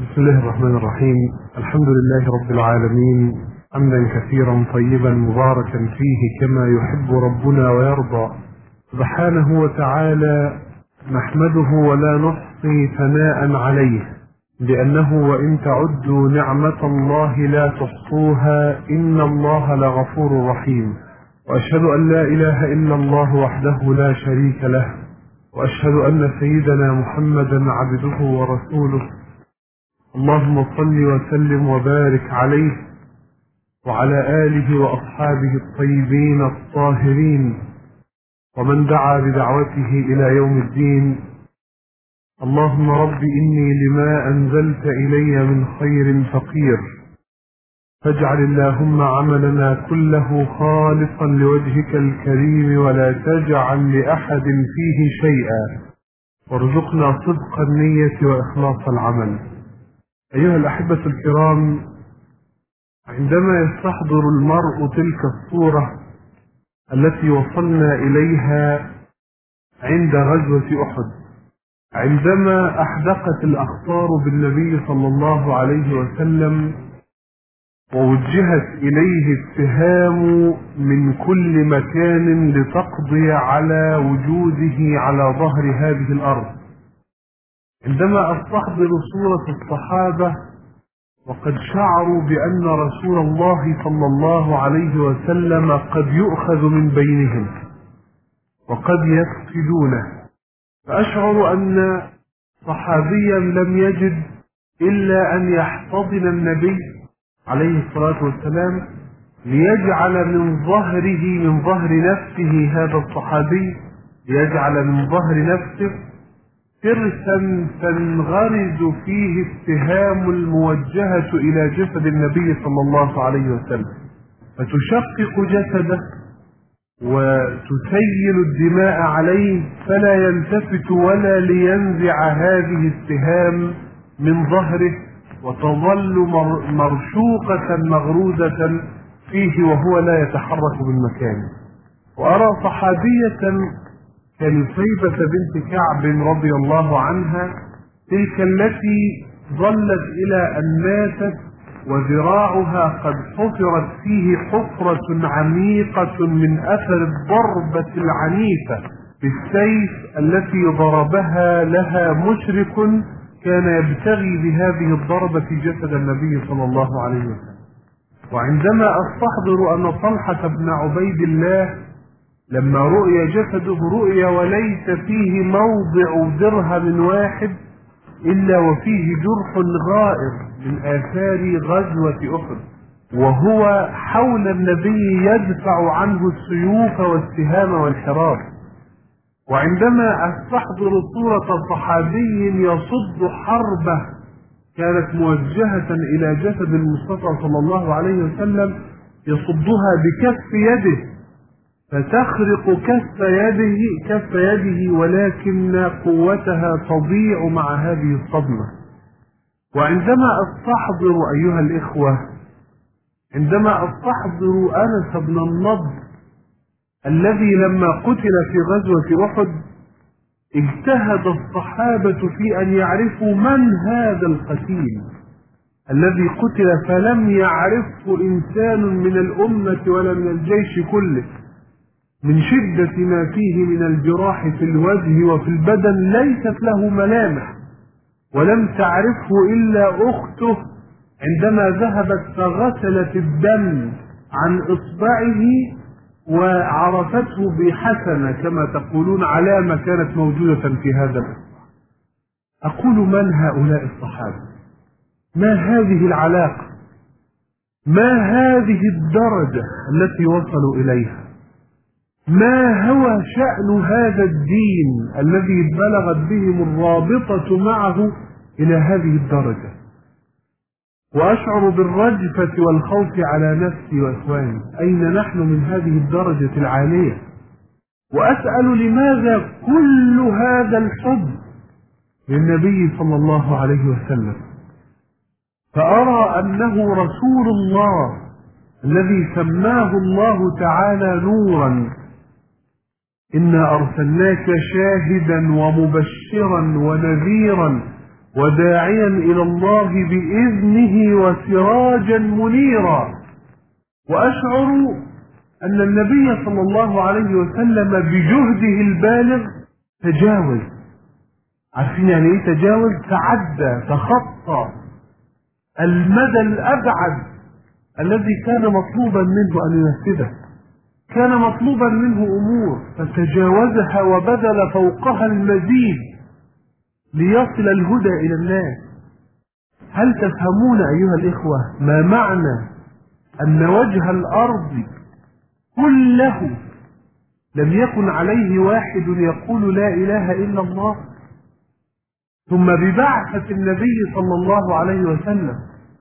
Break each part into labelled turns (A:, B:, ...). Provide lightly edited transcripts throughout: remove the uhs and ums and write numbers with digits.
A: بسم الله الرحمن الرحيم. الحمد لله رب العالمين، حمدا كثيرا طيبا مباركا فيه كما يحب ربنا ويرضى سبحانه وتعالى. نحمده ولا نحصي ثناء عليه، لأنه وإن تعدوا نعمة الله لا تحصوها إن الله لغفور رحيم. وأشهد أن لا إله إلا الله وحده لا شريك له، وأشهد أن سيدنا محمدا عبده ورسوله. اللهم صل وسلم وبارك عليه وعلى آله وأصحابه الطيبين الطاهرين ومن دعا بدعوته إلى يوم الدين. اللهم رب إني لما أنزلت إلي من خير فقير، فاجعل اللهم عملنا كله خالصا لوجهك الكريم ولا تجعل لأحد فيه شيئا، وارزقنا صدق النية وإخلاص العمل. أيها الأحبة الكرام، عندما يستحضر المرء تلك الصورة التي وصلنا إليها عند غزوة أحد، عندما أحدقت الأخطار بالنبي صلى الله عليه وسلم ووجهت إليه السهام من كل مكان لتقضي على وجوده على ظهر هذه الأرض، عندما أستحضر صورة الصحابة وقد شعروا بأن رسول الله صلى الله عليه وسلم قد يؤخذ من بينهم وقد يفقدونه، فأشعر أن صحابيا لم يجد إلا أن يحتضن النبي عليه الصلاة والسلام ليجعل من ظهره، من ظهر نفسه، هذا الصحابي ليجعل من ظهر نفسه ترسا تنغرز فيه السهام الموجهة إلى جسد النبي صلى الله عليه وسلم، فتشقق جسده وتسيل الدماء عليه، فلا يلتفت ولا لينزع هذه السهام من ظهره، وتظل مرشوقة مغروزة فيه وهو لا يتحرك من مكانه. وأرى صحابية كنسيبة بنت كعب رضي الله عنها، تلك التي ظلت إلى أن ماتت وذراعها قد حفرت فيه حفرة عميقة من أثر الضربة العنيفة بالسيف التي ضربها لها مشرك كان يبتغي بهذه الضربة جسد النبي صلى الله عليه وسلم. وعندما أستحضر أن طلحة بن عبيد الله لما رؤي جسده رؤي وليس فيه موضع درهم واحد إلا وفيه جرح غائر من آثار غزوة أحد، وهو حول النبي يدفع عنه السيوف والسهام والحراب. وعندما أستحضر صورة صحابي يصد حربة كانت موجهة إلى جسد المصطفى صلى الله عليه وسلم يصدها بكف يده فتخرق كف يده ولكن قوتها تضيع مع هذه الصدمة. وعندما أستحضر أيها الإخوة، عندما أستحضر أنس بن النضر الذي لما قتل في غزوة أحد اجتهد الصحابة في أن يعرفوا من هذا القتيل الذي قتل، فلم يعرفه إنسان من الأمة ولا من الجيش كله، من شدة ما فيه من الجراح في الوجه وفي البدن ليست له ملامح، ولم تعرفه إلا أخته عندما ذهبت فغسلت الدم عن إصبعه وعرفته بحسنة كما تقولون، علامة كانت موجودة في هذا الإصبع. أقول من هؤلاء الصحابة؟ ما هذه العلاقة؟ ما هذه الدرجة التي وصلوا إليها؟ ما هو شأن هذا الدين الذي بلغت بهم الرابطة معه إلى هذه الدرجة؟ وأشعر بالرجفة والخوف على نفسي وإخواني، أين نحن من هذه الدرجة العالية؟ وأسأل لماذا كل هذا الحب للنبي صلى الله عليه وسلم؟ فأرى أنه رسول الله الذي سماه الله تعالى نورا، إنا أرسلناك شاهدا ومبشرا ونذيرا وداعيا إلى الله بإذنه وسراجا منيرا. وأشعر أن النبي صلى الله عليه وسلم بجهده البالغ تجاوز. عارفين يعني ايه تجاوز؟ تعدى، تخطى المدى الأبعد الذي كان مطلوبا منه أن ينفذه. كان مطلوبا منه أمور فتجاوزها وبذل فوقها المزيد ليصل الهدى إلى الناس. هل تفهمون أيها الإخوة ما معنى أن وجه الأرض كله لم يكن عليه واحد يقول لا إله إلا الله؟ ثم ببعثة النبي صلى الله عليه وسلم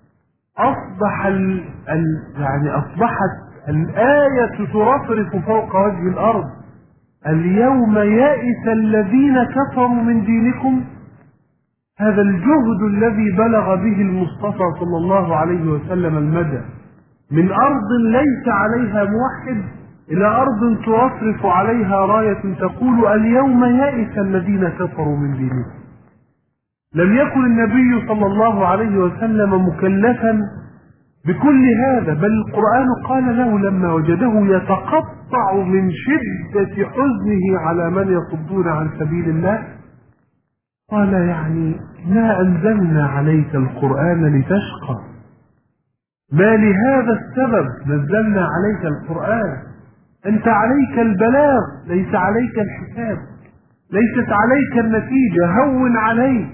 A: أصبحت الآية ترفرف فوق وجه الأرض: اليوم يئس الذين كفروا من دينكم. هذا الجهد الذي بلغ به المصطفى صلى الله عليه وسلم المدى، من أرض ليس عليها موحد إلى أرض ترفرف عليها راية تقول اليوم يئس الذين كفروا من دينكم. لم يكن النبي صلى الله عليه وسلم مكلفا بكل هذا، بل القرآن قال له لما وجده يتقطع من شدة حزنه على من يصدون عن سبيل الله، قال يعني ما أنزلنا عليك القرآن لتشقى، ما لهذا السبب نزلنا عليك القرآن، أنت عليك البلاغ ليس عليك الحساب، ليست عليك النتيجة، هون عليك،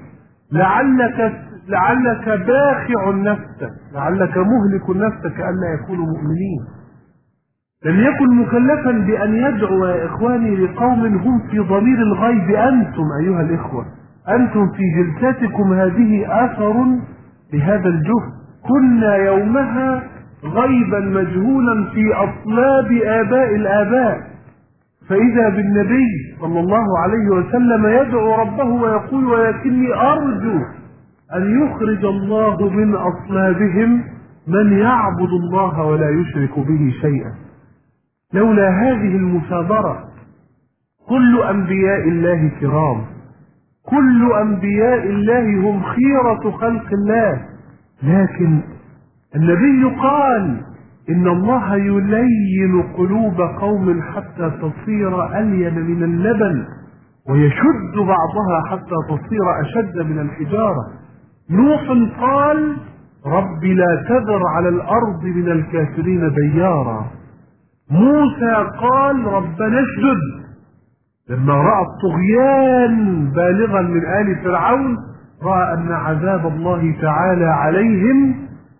A: لعلك باخع نفسك، لعلك مهلك نفسك ألا يكونوا مؤمنين. لم يكن مكلفا بأن يدعو يا إخواني لقوم هم في ضمير الغيب. أنتم أيها الإخوة، أنتم في جلساتكم هذه آثر لهذا الجهد. كنا يومها غيبا مجهولا في أصلاب آباء الآباء، فإذا بالنبي صلى الله عليه وسلم يدعو ربه ويقول ولكني أرجو أن يخرج الله من أصلابهم من يعبد الله ولا يشرك به شيئا. لولا هذه المثابرة كل أنبياء الله كرام، كل أنبياء الله هم خيرة خلق الله، لكن النبي قال إن الله يلين قلوب قوم حتى تصير ألين من اللبن ويشد بعضها حتى تصير أشد من الحجارة. نوح قال رب لا تذر على الأرض من الكافرين ديارا. موسى قال ربنا اشدد. لما رأى الطغيان بالغا من آل فرعون رأى أن عذاب الله تعالى عليهم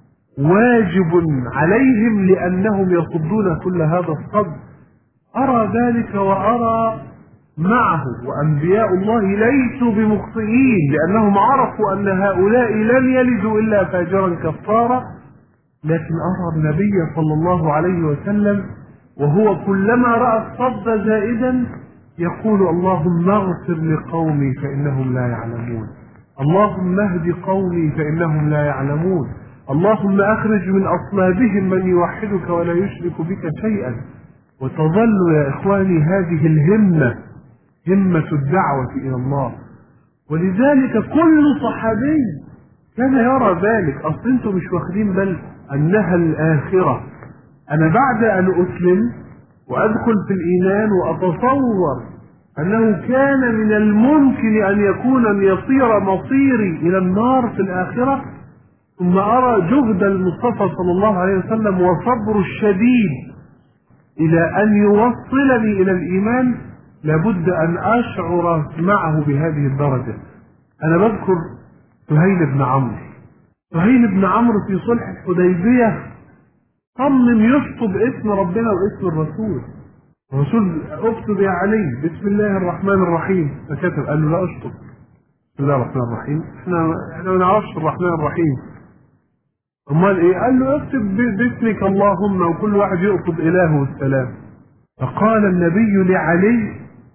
A: واجب عليهم لأنهم يصدون كل هذا الصد. أرى ذلك وأرى معه، وأنبياء الله ليسوا بمخطئين لأنهم عرفوا أن هؤلاء لن يلدوا إلا فاجرا كفارا، لكن أرى النبي صلى الله عليه وسلم وهو كلما رأى الصد زائدا يقول اللهم اغفر لقومي فإنهم لا يعلمون، اللهم اهد قومي فإنهم لا يعلمون، اللهم أخرج من أصلابهم من يوحدك ولا يشرك بك شيئا. وتظل يا إخواني هذه الهمة همة الدعوة إلى الله. ولذلك كل صحابي كان يرى ذلك. أصل انتم مش واخدين بل أنها الآخرة. أنا بعد أن أسلم وأدخل في الإيمان وأتصور أنه كان من الممكن أن يصير مصيري إلى النار في الآخرة، ثم أرى جهد المصطفى صلى الله عليه وسلم وصبر الشديد إلى أن يوصلني إلى الإيمان، لابد أن أشعر معه بهذه الدرجة. أنا بذكر سهيل بن عمرو. سهيل بن عمرو في صلح الحديبية صمم يشطب اسم ربنا واسم الرسول. الرسول اكتب يا علي بسم الله الرحمن الرحيم، فكتب. قال له لا اشطب بسم الله الرحمن الرحيم، احنا ما نعرفش الرحمن الرحيم. امال ايه؟ قال له اكتب باسمك اللهم، وكل واحد يقصد اله والسلام. فقال النبي لعلي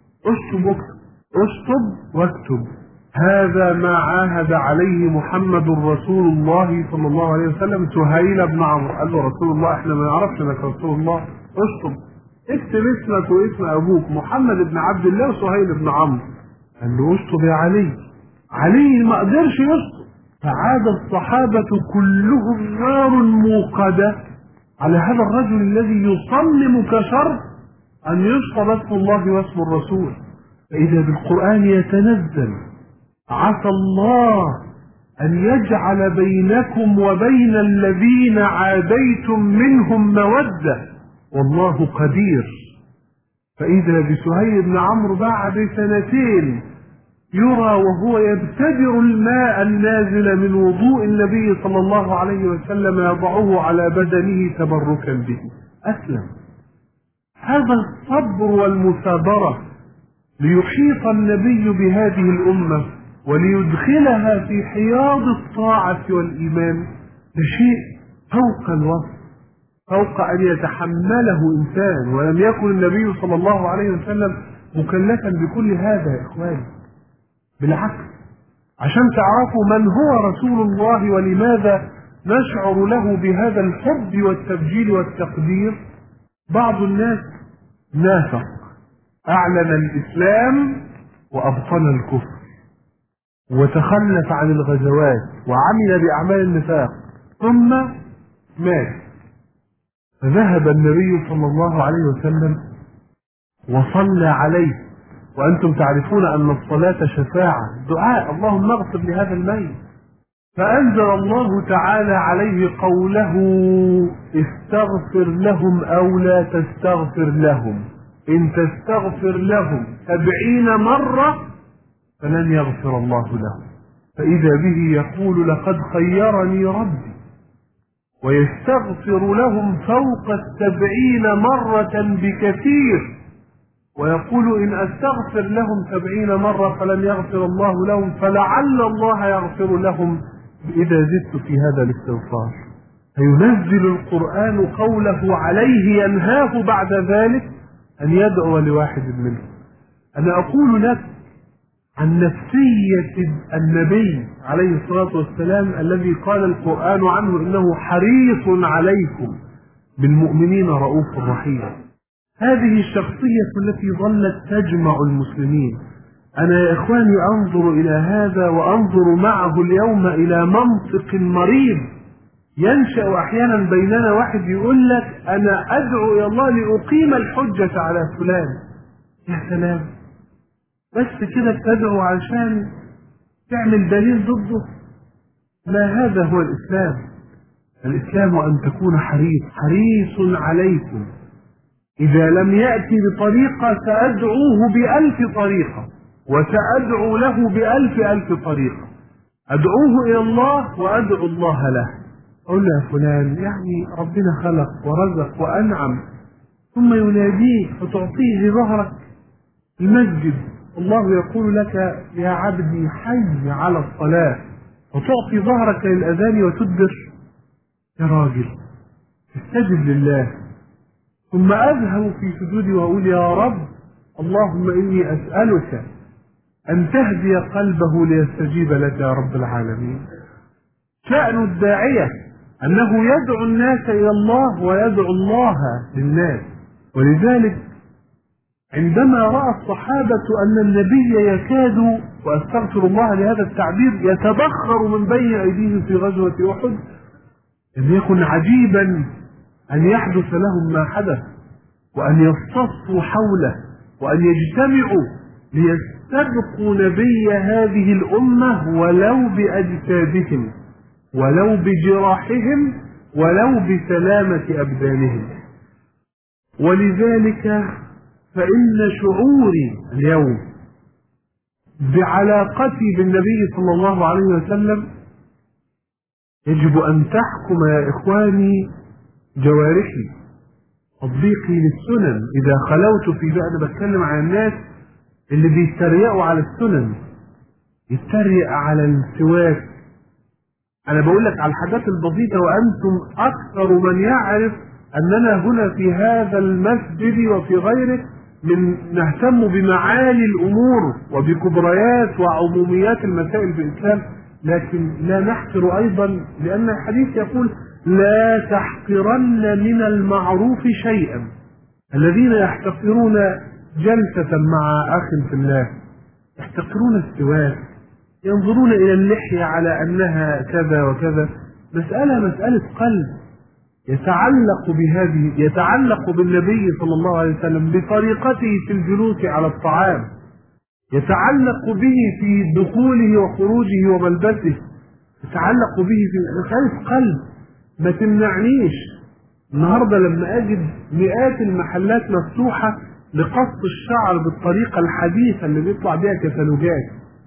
A: اشطب واكتب، هذا ما عاهد عليه محمد رسول الله صلى الله عليه وسلم سهيل بن عمرو. قال له رسول الله احنا ما نعرفش انك رسول الله، اشطب اكتب اسمك واسم ابوك محمد بن عبد الله وسهيل بن عمرو. قال له اشطب يا علي. علي ما قدرش يسقط، فعاد الصحابة كلهم نار موقدة على هذا الرجل الذي يصمم كشرط أن يشطب اسم الله واسم الرسول. فإذا بالقرآن يتنزل: عسى الله أن يجعل بينكم وبين الذين عاديتم منهم مودة والله قدير. فإذا بسهيل بن عمرو بعد 2 يرى وهو يبتدر الماء النازل من وضوء النبي صلى الله عليه وسلم يضعه على بدنه تبركا به، أسلم. هذا الصبر والمثابرة ليحيط النبي بهذه الأمة وليدخلها في حياض الطاعة والإيمان بشيء فوق الوصف، فوق أن يتحمله إنسان. ولم يكن النبي صلى الله عليه وسلم مكلفا بكل هذا يا إخواني، بالعكس، عشان تعرفوا من هو رسول الله ولماذا نشعر له بهذا الحب والتبجيل والتقدير. بعض الناس نافق، أعلن الإسلام وأبطن الكفر، وتخلف عن الغزوات وعمل بأعمال النفاق، ثم مات. فذهب النبي صلى الله عليه وسلم وصلى عليه، وأنتم تعرفون أن الصلاة شفاعة، دعاء اللهم اغفر لهذا الميت. فأنزل الله تعالى عليه قوله: استغفر لهم أو لا تستغفر لهم، إن تستغفر لهم 70 مرة فلن يغفر الله لهم. فإذا به يقول: لقد خيرني ربي، ويستغفر لهم فوق 70 مرة بكثير، ويقول: إن أستغفر لهم 70 مرة فلن يغفر الله لهم، فلعل الله يغفر لهم إذا زدت في هذا الاستغفار. فينزل القرآن قوله عليه ينهاه بعد ذلك أن يدعو لواحد منهم. أنا أقول لك عن نفسية النبي عليه الصلاة والسلام الذي قال القرآن عنه: إنه حريص عليكم بالمؤمنين رؤوف رحيم. هذه الشخصية التي ظلت تجمع المسلمين. أنا يا إخواني أنظر إلى هذا وأنظر معه اليوم إلى منطق مريض ينشأ أحيانا بيننا. واحد يقول لك: أنا أدعو إلى الله لأقيم الحجة على فلان. يا سلام، بس كده تدعو عشان تعمل دليل ضده؟ ما هذا هو الإسلام. الإسلام أن تكون حريص عليكم، إذا لم يأتي بطريقة سأدعوه ب1000 طريقة، وسأدعو له ب1000 طريقة. أدعوه إلى الله وأدعو الله له. أقول له: يا فلان، يعني ربنا خلق ورزق وأنعم، ثم يناديك فتعطيه ظهرك. المسجد الله يقول لك: يا عبدي حي على الصلاة، وتعطي ظهرك للأذان وتدبر. يا راجل استجب لله. ثم أذهب في سجودي وأقول: يا رب اللهم إني أسألك أن تهدي قلبه ليستجيب لك يا رب العالمين. شأن الداعية أنه يدعو الناس إلى الله ويدعو الله للناس. ولذلك عندما رأى الصحابة أن النبي يكاد، وأستغفر الله لهذا التعبير، يتبخر من بين أيديهم في غزوة أحد، لم يكن عجيبا أن يحدث لهم ما حدث، وأن يصطفوا حوله، وأن يجتمعوا ليستبقوا نبي هذه الأمة ولو بأجسادهم، ولو بجراحهم، ولو بسلامة أبدانهم. ولذلك فإن شعوري اليوم بعلاقتي بالنبي صلى الله عليه وسلم يجب أن تحكم يا إخواني جوارحي، تطبيقي للسنن. إذا خلوت في بقى، أنا بتكلم عن الناس اللي بيتريقوا على السنن، يتريق على السواك. أنا بقول لك على الحاجات البسيطة، وأنتم أكثر من يعرف أننا هنا في هذا المسجد وفي غيره من نهتم بمعالي الأمور وبكبريات وعموميات المسائل في الإسلام، لكن لا نحقر أيضا، لأن الحديث يقول: لا تحقرن من المعروف شيئا. الذين يحتقرون جلسة مع أخ في الله، يحتقرون السواك، ينظرون إلى اللحية على أنها كذا وكذا. مسألة قلب يتعلق بالنبي صلى الله عليه وسلم بطريقته في الجلوس على الطعام، يتعلق به في دخوله وخروجه وملبسه، يتعلق به في مسألة قلب. ما تمنعنيش النهارده لما أجد مئات المحلات مفتوحة لقص الشعر بالطريقة الحديثة اللي بيطلع بيها كتالوجات،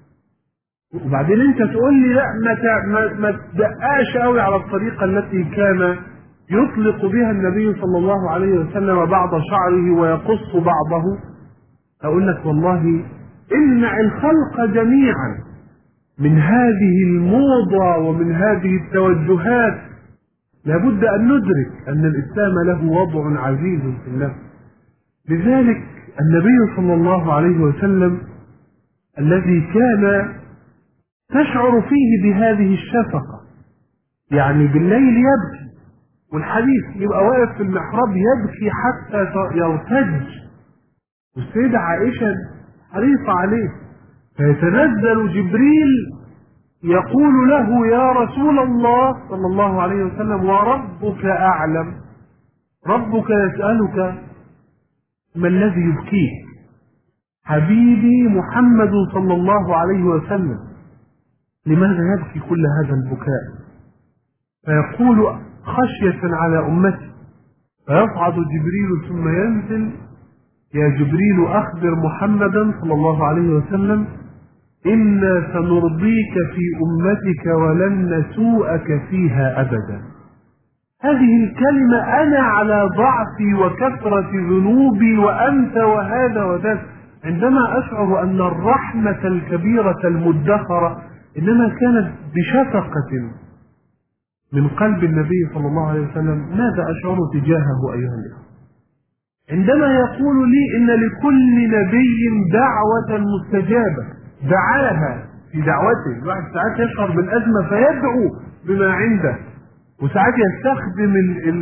A: وبعدين انت تقول لي لا ما تدققش قوي على الطريقة التي كان يطلق بها النبي صلى الله عليه وسلم بعض شعره ويقص بعضه. اقول لك والله امنع الخلق جميعا من هذه الموضة ومن هذه التوجهات. لابد ان ندرك ان الاسلام له وضع عزيز في النفس. لذلك النبي صلى الله عليه وسلم الذي كان تشعر فيه بهذه الشفقة، يعني بالليل يبكي والحديث يبقى واقف في المحراب يبكي حتى يرتج، والسيدة عائشة حريصة عليه، فيتنزل جبريل يقول له يا رسول الله صلى الله عليه وسلم وربك أعلم، ربك يسألك ما الذي يبكيك؟ حبيبي محمد صلى الله عليه وسلم لماذا يبكي كل هذا البكاء؟ فيقول خشية على أمتي، فيصعد جبريل ثم ينزل يا جبريل أخبر محمدا صلى الله عليه وسلم إنا سنرضيك في أمتك ولن نسوءك فيها أبدا. هذه الكلمة أنا على ضعفي وكثرة ذنوبي وأنت وهذا وذاك، عندما أشعر أن الرحمة الكبيرة المدخرة إنما كانت بشفقة من قلب النبي صلى الله عليه وسلم، ماذا أشعر تجاهه أيها الإخوة؟ عندما يقول لي إن لكل نبي دعوة مستجابة دعاها في دعوته، الواحد ساعات يشعر بالأزمة فيدعو بما عنده، وساعات يستخدم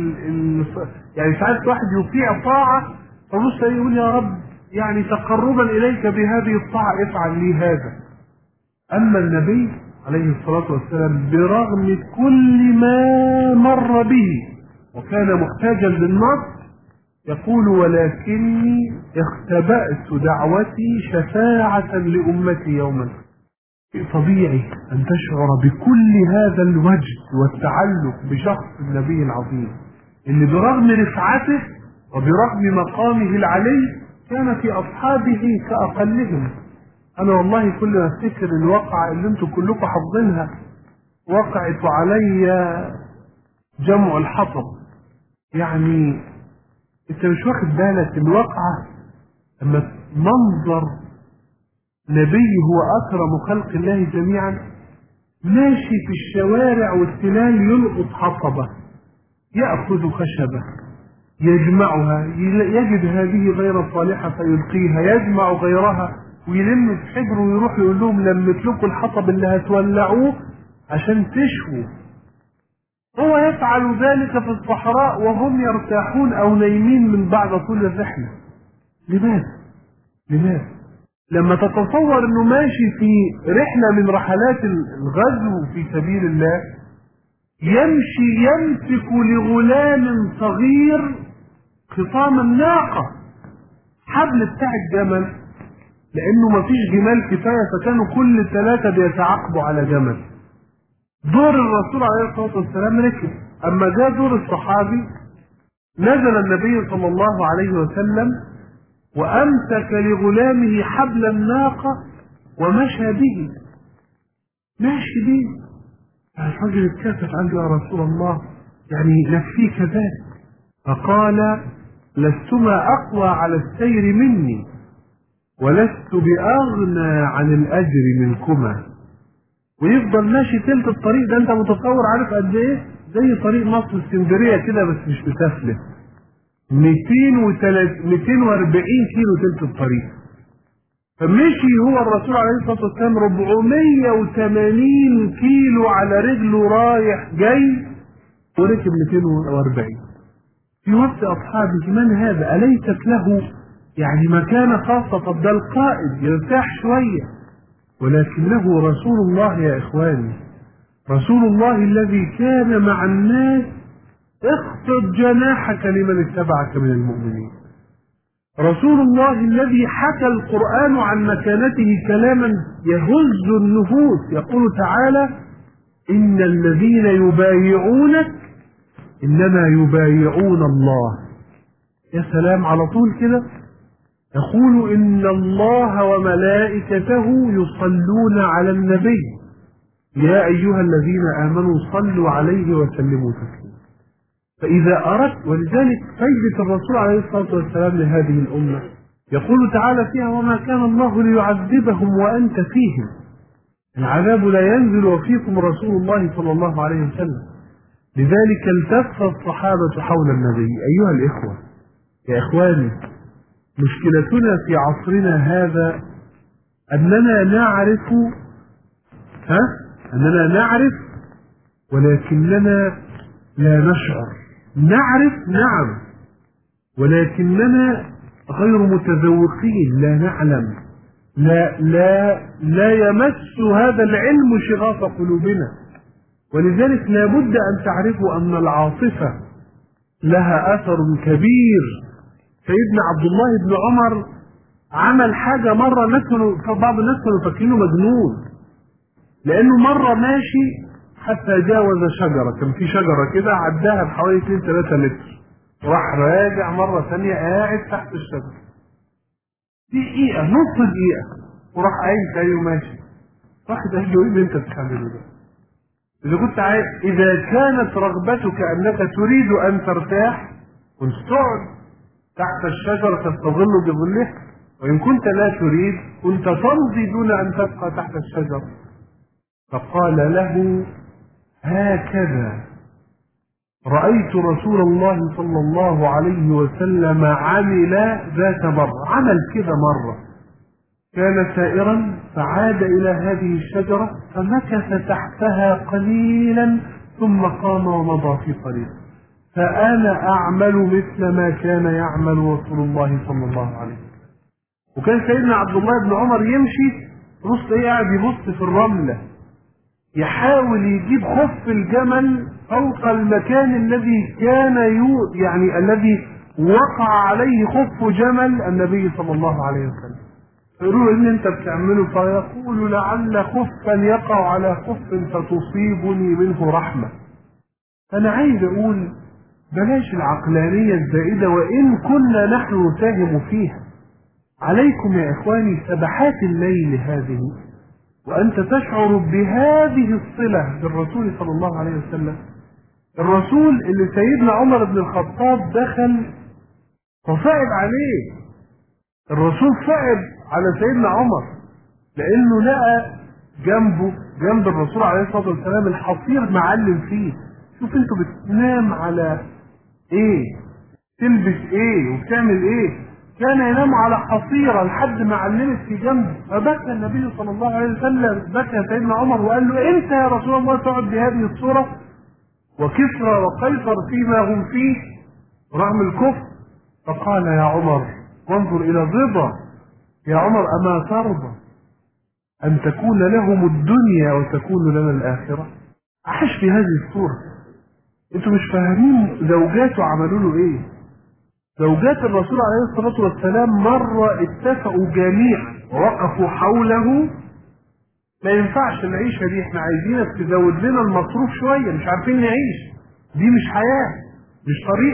A: يعني ساعات واحد يطيع طاعة فبص يقول يا رب يعني تقربا إليك بهذه الطاعة افعل لي هذا. أما النبي عليه الصلاة والسلام برغم كل ما مر به وكان محتاجا للنصر يقول ولكني اختبأت دعوتي شفاعة لأمتي يوما. طبيعي أن تشعر بكل هذا الوجد والتعلق بشخص النبي العظيم اللي برغم رفعته وبرغم مقامه العلي كان في أصحابه كأقلهم. أنا والله كل ما أفتكر الواقعة اللي أنتم كلكم حافظينها، وقعت علي جمع الحطب، يعني أنت مش واخد بالك الواقعة لما منظر نبي هو أكرم خلق الله جميعا ماشي في الشوارع والتلال يلقط حطبة، يأخذ خشبة يجمعها، يجد هذه غير صالحة فيلقيها، يجمع غيرها ويلم في حجره ويروح يقول لهم لمت لكم الحطب اللي هتولعوه عشان تشووا. هو يفعل ذلك في الصحراء وهم يرتاحون أو نايمين من بعد طول الرحلة. لماذا؟ لما تتصور انه ماشي في رحلة من رحلات الغزو في سبيل الله يمشي يمسك لغلام صغير خطام الناقة حبل بتاع الجمل، لانه ما فيش جمال كفاية فكانوا كل 3 بيتعاقبوا على جمل. دور الرسول عليه الصلاة والسلام ركب، اما جاء دور الصحابي نزل النبي صلى الله عليه وسلم وأمسك لغلامه حبل الناقة ومشى به، ماشي به. الرجل اتكسف قال له يا رسول الله يعني نكفيك ذلك؟ فقال لستما أقوى على السير مني ولست بأغنى عن الأجر منكما. ويفضل ماشي تلت الطريق ده، انت متصور عارف قد ايه؟ زي طريق مصر اسكندرية كده بس مش بتفلت، 240 كيلو تلت الطريق. فمشي هو الرسول عليه الصلاة والسلام 480 كيلو على رجله رايح جاي وركب 240 في وسط أصحابه. من هذا؟ أليست له يعني مكانة خاصة؟ طب ده القائد يرتاح شوية، ولكنه رسول الله يا إخواني، رسول الله الذي كان مع الناس اخفض جناحك لمن اتبعك من المؤمنين. رسول الله الذي حكى القرآن عن مكانته كلاما يهز النفوس، يقول تعالى: إن الذين يبايعونك إنما يبايعون الله. يا سلام، على طول كده يقول: إن الله وملائكته يصلون على النبي يا أيها الذين آمنوا صلوا عليه وسلموا تسليما. فإذا أردت، ولذلك فايدة الرسول عليه الصلاة والسلام لهذه الأمة يقول تعالى فيها: وما كان الله ليعذبهم وأنت فيهم. العذاب لا ينزل وفيكم رسول الله صلى الله عليه وسلم. لذلك التف الصحابة حول النبي. أيها الإخوة، يا إخواني، مشكلتنا في عصرنا هذا أننا نعرف ولكننا لا نشعر. نعرف نعم، ولكننا غير متذوقين، لا نعلم، لا يمس هذا العلم شغاف قلوبنا. ولذلك لا بد أن تعرفوا أن العاطفة لها أثر كبير. سيدنا عبد الله بن عمر عمل حاجة مرة، بعض الناس كانوا فاكرينه مجنون، لأنه مرة ماشي حتى جاوز شجرة، كان في شجرة كده عداها بحوالي 2-3 متر، راح راجع مرة ثانية قاعد تحت الشجرة دقيقة، نص دقيقة، وراح قايم تاني وماشي. واحد قال له: ايه اللي انت بتعمله ده؟ إذا كنت عايز، إذا كانت رغبتك أنك تريد أن ترتاح كنت تقعد تحت الشجرة تستظل بظلها، وإن كنت لا تريد كنت تمضي دون أن تبقى تحت الشجرة. فقال له: هكذا رأيت رسول الله صلى الله عليه وسلم عمل ذات مرة. عمل كده مرة، كان سائرا فعاد إلى هذه الشجرة فمكث تحتها قليلا ثم قام ومضى في طريق. فأنا أعمل مثل ما كان يعمل رسول الله صلى الله عليه وسلم. وكان سيدنا عبد الله بن عمر يمشي بص ايه، قاعد يبص في الرملة، يحاول يجيب خف الجمل فوق المكان الذي كان الذي وقع عليه خف جمل النبي صلى الله عليه وسلم. يقولوا له: إن أنت بتعمله؟ فيقول: لعل خفا يقع على خف فتصيبني منه رحمة. أنا عايز أقول بلاش العقلانية الزائدة، وإن كنا نحن نساهم فيها. عليكم يا إخواني سبحات الليل هذه، وأنت تشعر بهذه الصلة بالرسول صلى الله عليه وسلم. الرسول اللي سيدنا عمر بن الخطاب دخل فصعب عليه، الرسول صعب على سيدنا عمر لأنه لقى جنب الرسول عليه الصلاة والسلام الحصير معلم فيه. شوف انتوا بتنام على ايه، تلبس ايه، وبتعمل ايه. كان ينام على حصيرة لحد ما علمت في جنبه. فبكى النبي صلى الله عليه وسلم، بكى سيدنا عمر وقال له: انت يا رسول الله تقعد بهذه الصورة وكسرى وقيصر فيما هم فيه رغم الكفر؟ فقال: يا عمر وانظر الى الرضا، يا عمر اما ترضى ان تكون لهم الدنيا وتكون لنا الاخرة؟ عاش في هذه الصورة. انتوا مش فاهمين زوجاته عملوا له ايه. زوجات الرسول عليه الصلاة والسلام مرة اتفقوا جميعا ووقفوا حوله: ما ينفعش العيشة دي، احنا عايزينك تزود لنا المصروف شوية، مش عارفين نعيش، دي مش حياة، مش طريق.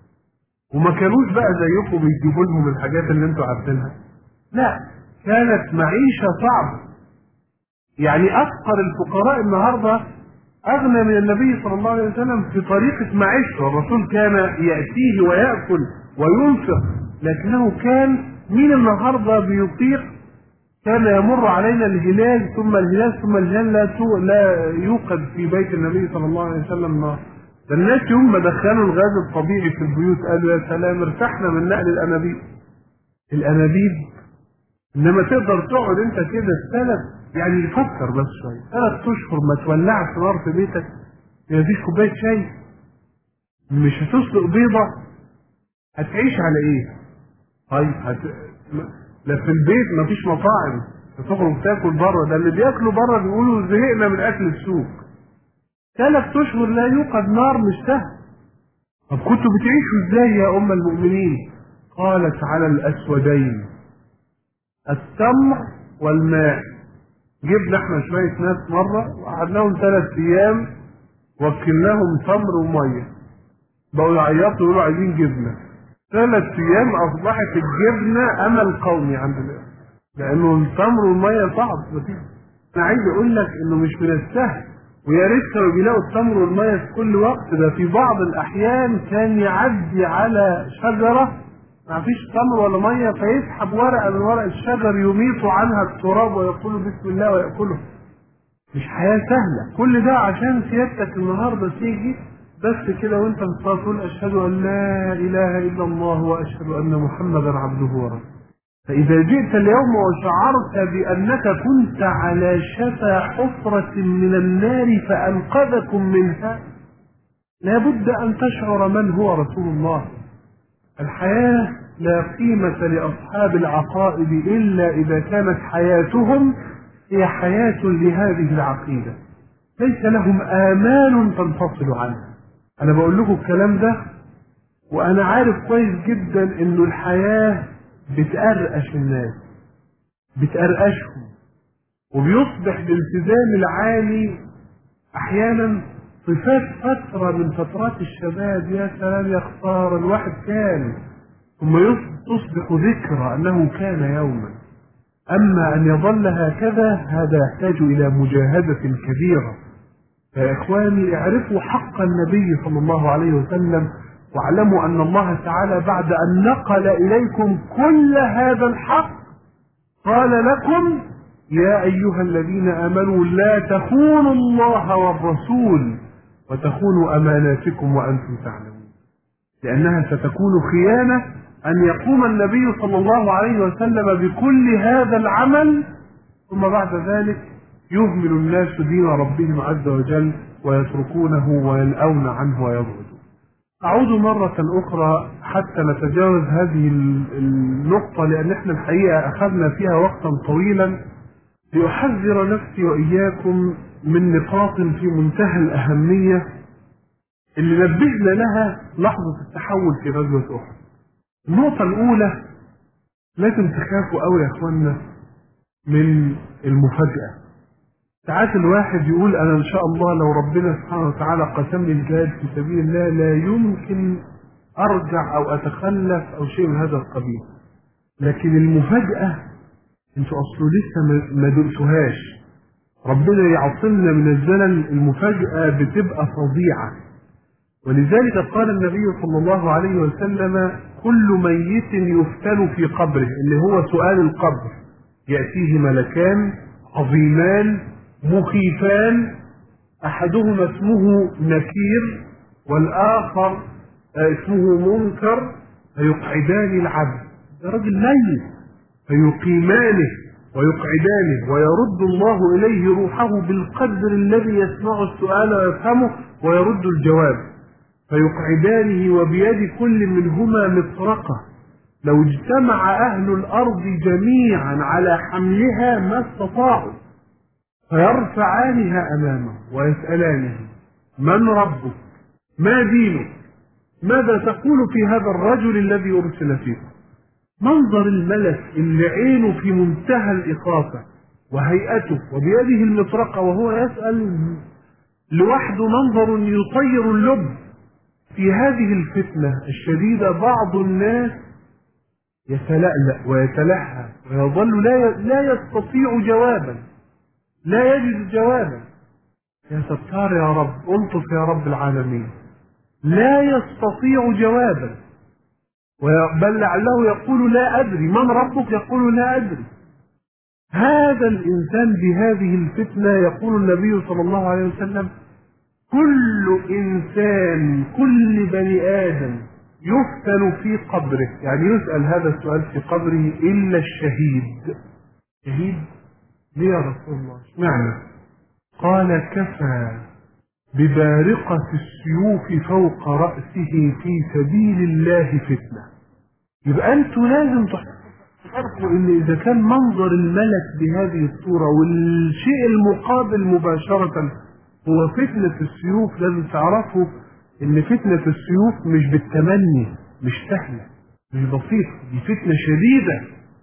A: وما كانوش بقى زيكم بيجيبوا لهم الحاجات اللي انتوا عارفينها، لا، كانت معيشة صعبة. يعني أفقر الفقراء النهاردة أغنى من النبي صلى الله عليه وسلم في طريقة معيشته. الرسول كان يأتيه ويأكل وينفق، لكنه كان مين النهاردة بيطيق؟ كان يمر علينا الهلال ثم الهلال ثم الهلال لا يوقد في بيت النبي صلى الله عليه وسلم نار. ده الناس يوم ما دخلوا الغاز الطبيعي في البيوت قالوا: يا سلام، ارتحنا من نقل الأنابيب. إنما تقدر تقعد أنت كده يعني يفكر بس شوية 3 أشهر ما تولعش نار في بيتك، ما فيش كوباية شاي، مش هتسلق بيضة، هتعيش على إيه؟ طيب لا في البيت ما فيش مطاعم، تخرج تاكل بره، ده اللي بياكلوا بره بيقولوا زهقنا من اكل السوق. 3 اشهر لا يوقد نار، مش سهل. طب كنتوا بتعيشوا ازاي يا ام المؤمنين؟ قالت على الاسودين، التمر والماء. جبنا احنا شويه ناس مره وقعدناهم 3 ايام وكلناهم تمر وميه، بقوا يعيطوا يقولوا عايزين جبنه. 3 ايام اصبحت الجبنه امل قومي عندنا، لانه التمر والميه صعب. انا عايز اقول لك انه مش من السهل، ويا ريت كانوا بيلاقوا التمر والميه في كل وقت. ده في بعض الاحيان كان يعدي على شجره ما فيش تمر ولا ميه، فيسحب ورقه من ورق الشجر يميط عنها التراب ويقول بسم الله وياكله. مش حياه سهله. كل ده عشان سيادتك النهارده تيجي بس كده وانت بتقول اشهد ان لا اله الا الله واشهد ان محمدا عبده ورسوله. فإذا جئت اليوم وشعرت بأنك كنت على شفا حفرة من النار فأنقذكم منها، لابد أن تشعر من هو رسول الله. الحياة لا قيمة لأصحاب العقائد إلا إذا كانت حياتهم هي حياة لهذه العقيدة، ليس لهم آمال تنفصل عنها. أنا بقول لكم الكلام ده وأنا عارف كويس جدا إنه الحياة بتقرقش الناس، بتقرقشهم، وبيصبح الالتزام العالي احيانا صفات فترة من فترات الشباب. يا سلام يا خسارة الواحد كان، ثم تصبح ذكرى انه كان يوما. اما ان يظل هكذا هذا يحتاج الى مجاهدة كبيرة. يا اخواني اعرفوا حق النبي صلى الله عليه وسلم، واعلموا ان الله تعالى بعد ان نقل اليكم كل هذا الحق قال لكم يا أيها الذين آمنوا لا تخونوا الله والرسول وتخونوا أماناتكم وأنتم تعلمون، لأنها ستكون خيانة أن يقوم النبي صلى الله عليه وسلم بكل هذا العمل ثم بعد ذلك يهمل الناس دين ربهم عز وجل ويتركونه وينأون عنه ويبعدون. أعود مرة أخرى حتى نتجاوز هذه النقطة، لأن احنا الحقيقة أخذنا فيها وقتا طويلا، لأحذر نفسي وإياكم من نقاط في منتهى الأهمية اللي نبهنا لها لحظة التحول في غزوة أحد. النقطة الأولى، لازم تخافوا قوي يا إخوانا من المفاجأة. ساعات الواحد يقول أنا إن شاء الله لو ربنا سبحانه وتعالى قسم لي الجهاد في سبيل الله لا يمكن أرجع أو أتخلف أو شيء من هذا القبيل. لكن المفاجأة انتوا أصله لسه ما دقتوهاش. ربنا يعصمنا من الزلل، المفاجأة بتبقى فظيعة. ولذلك قال النبي صلى الله عليه وسلم كل ميت يفتن في قبره، اللي هو سؤال القبر، يأتيه ملكان عظيمان مخيفان، أحدهما اسمه نكير والآخر اسمه منكر، فيقعدان العبد، ده راجل ميت، فيقيمانه ويقعدانه ويرد الله إليه روحه بالقدر الذي يسمع السؤال ويفهمه ويرد الجواب، فيقعدانه وبيد كل منهما مطرقة، لو اجتمع أهل الأرض جميعا على حملها ما استطاعوا، فيرفعانها أمامه ويسألانه من ربك؟ ما دينك؟ ماذا تقول في هذا الرجل الذي أرسل فيكم؟ منظر الملك اللي عينه في منتهى الإخافة وهيئته وبيده المطرقة وهو يسأل لوحده منظر يطير اللب. في هذه الفتنة الشديدة بعض الناس يتلألأ ويتلهى ويظل لا يستطيع جوابا، لا يجد جوابا. يا ستار يا رب، ألطف يا رب العالمين. لا يستطيع جوابا، بل لعله يقول لا أدري. من ربك؟ يقول لا أدري. هذا الإنسان بهذه الفتنة يقول النبي صلى الله عليه وسلم كل إنسان، كل بني آدم يفتن في قبره، يعني يسأل هذا السؤال في قبره إلا الشهيد. شهيد ليه يا رسول الله؟ معنى قال كفى ببارقة السيوف فوق رأسه في سبيل الله فتنة. يبقى أنتوا لازم فرق ان اذا كان منظر الملك بهذه الصورة والشيء المقابل مباشرة هو فتنة السيوف، لازم تعرفوا ان فتنة السيوف مش بالتمني، مش سهلة، مش بسيطة، دي فتنة شديدة.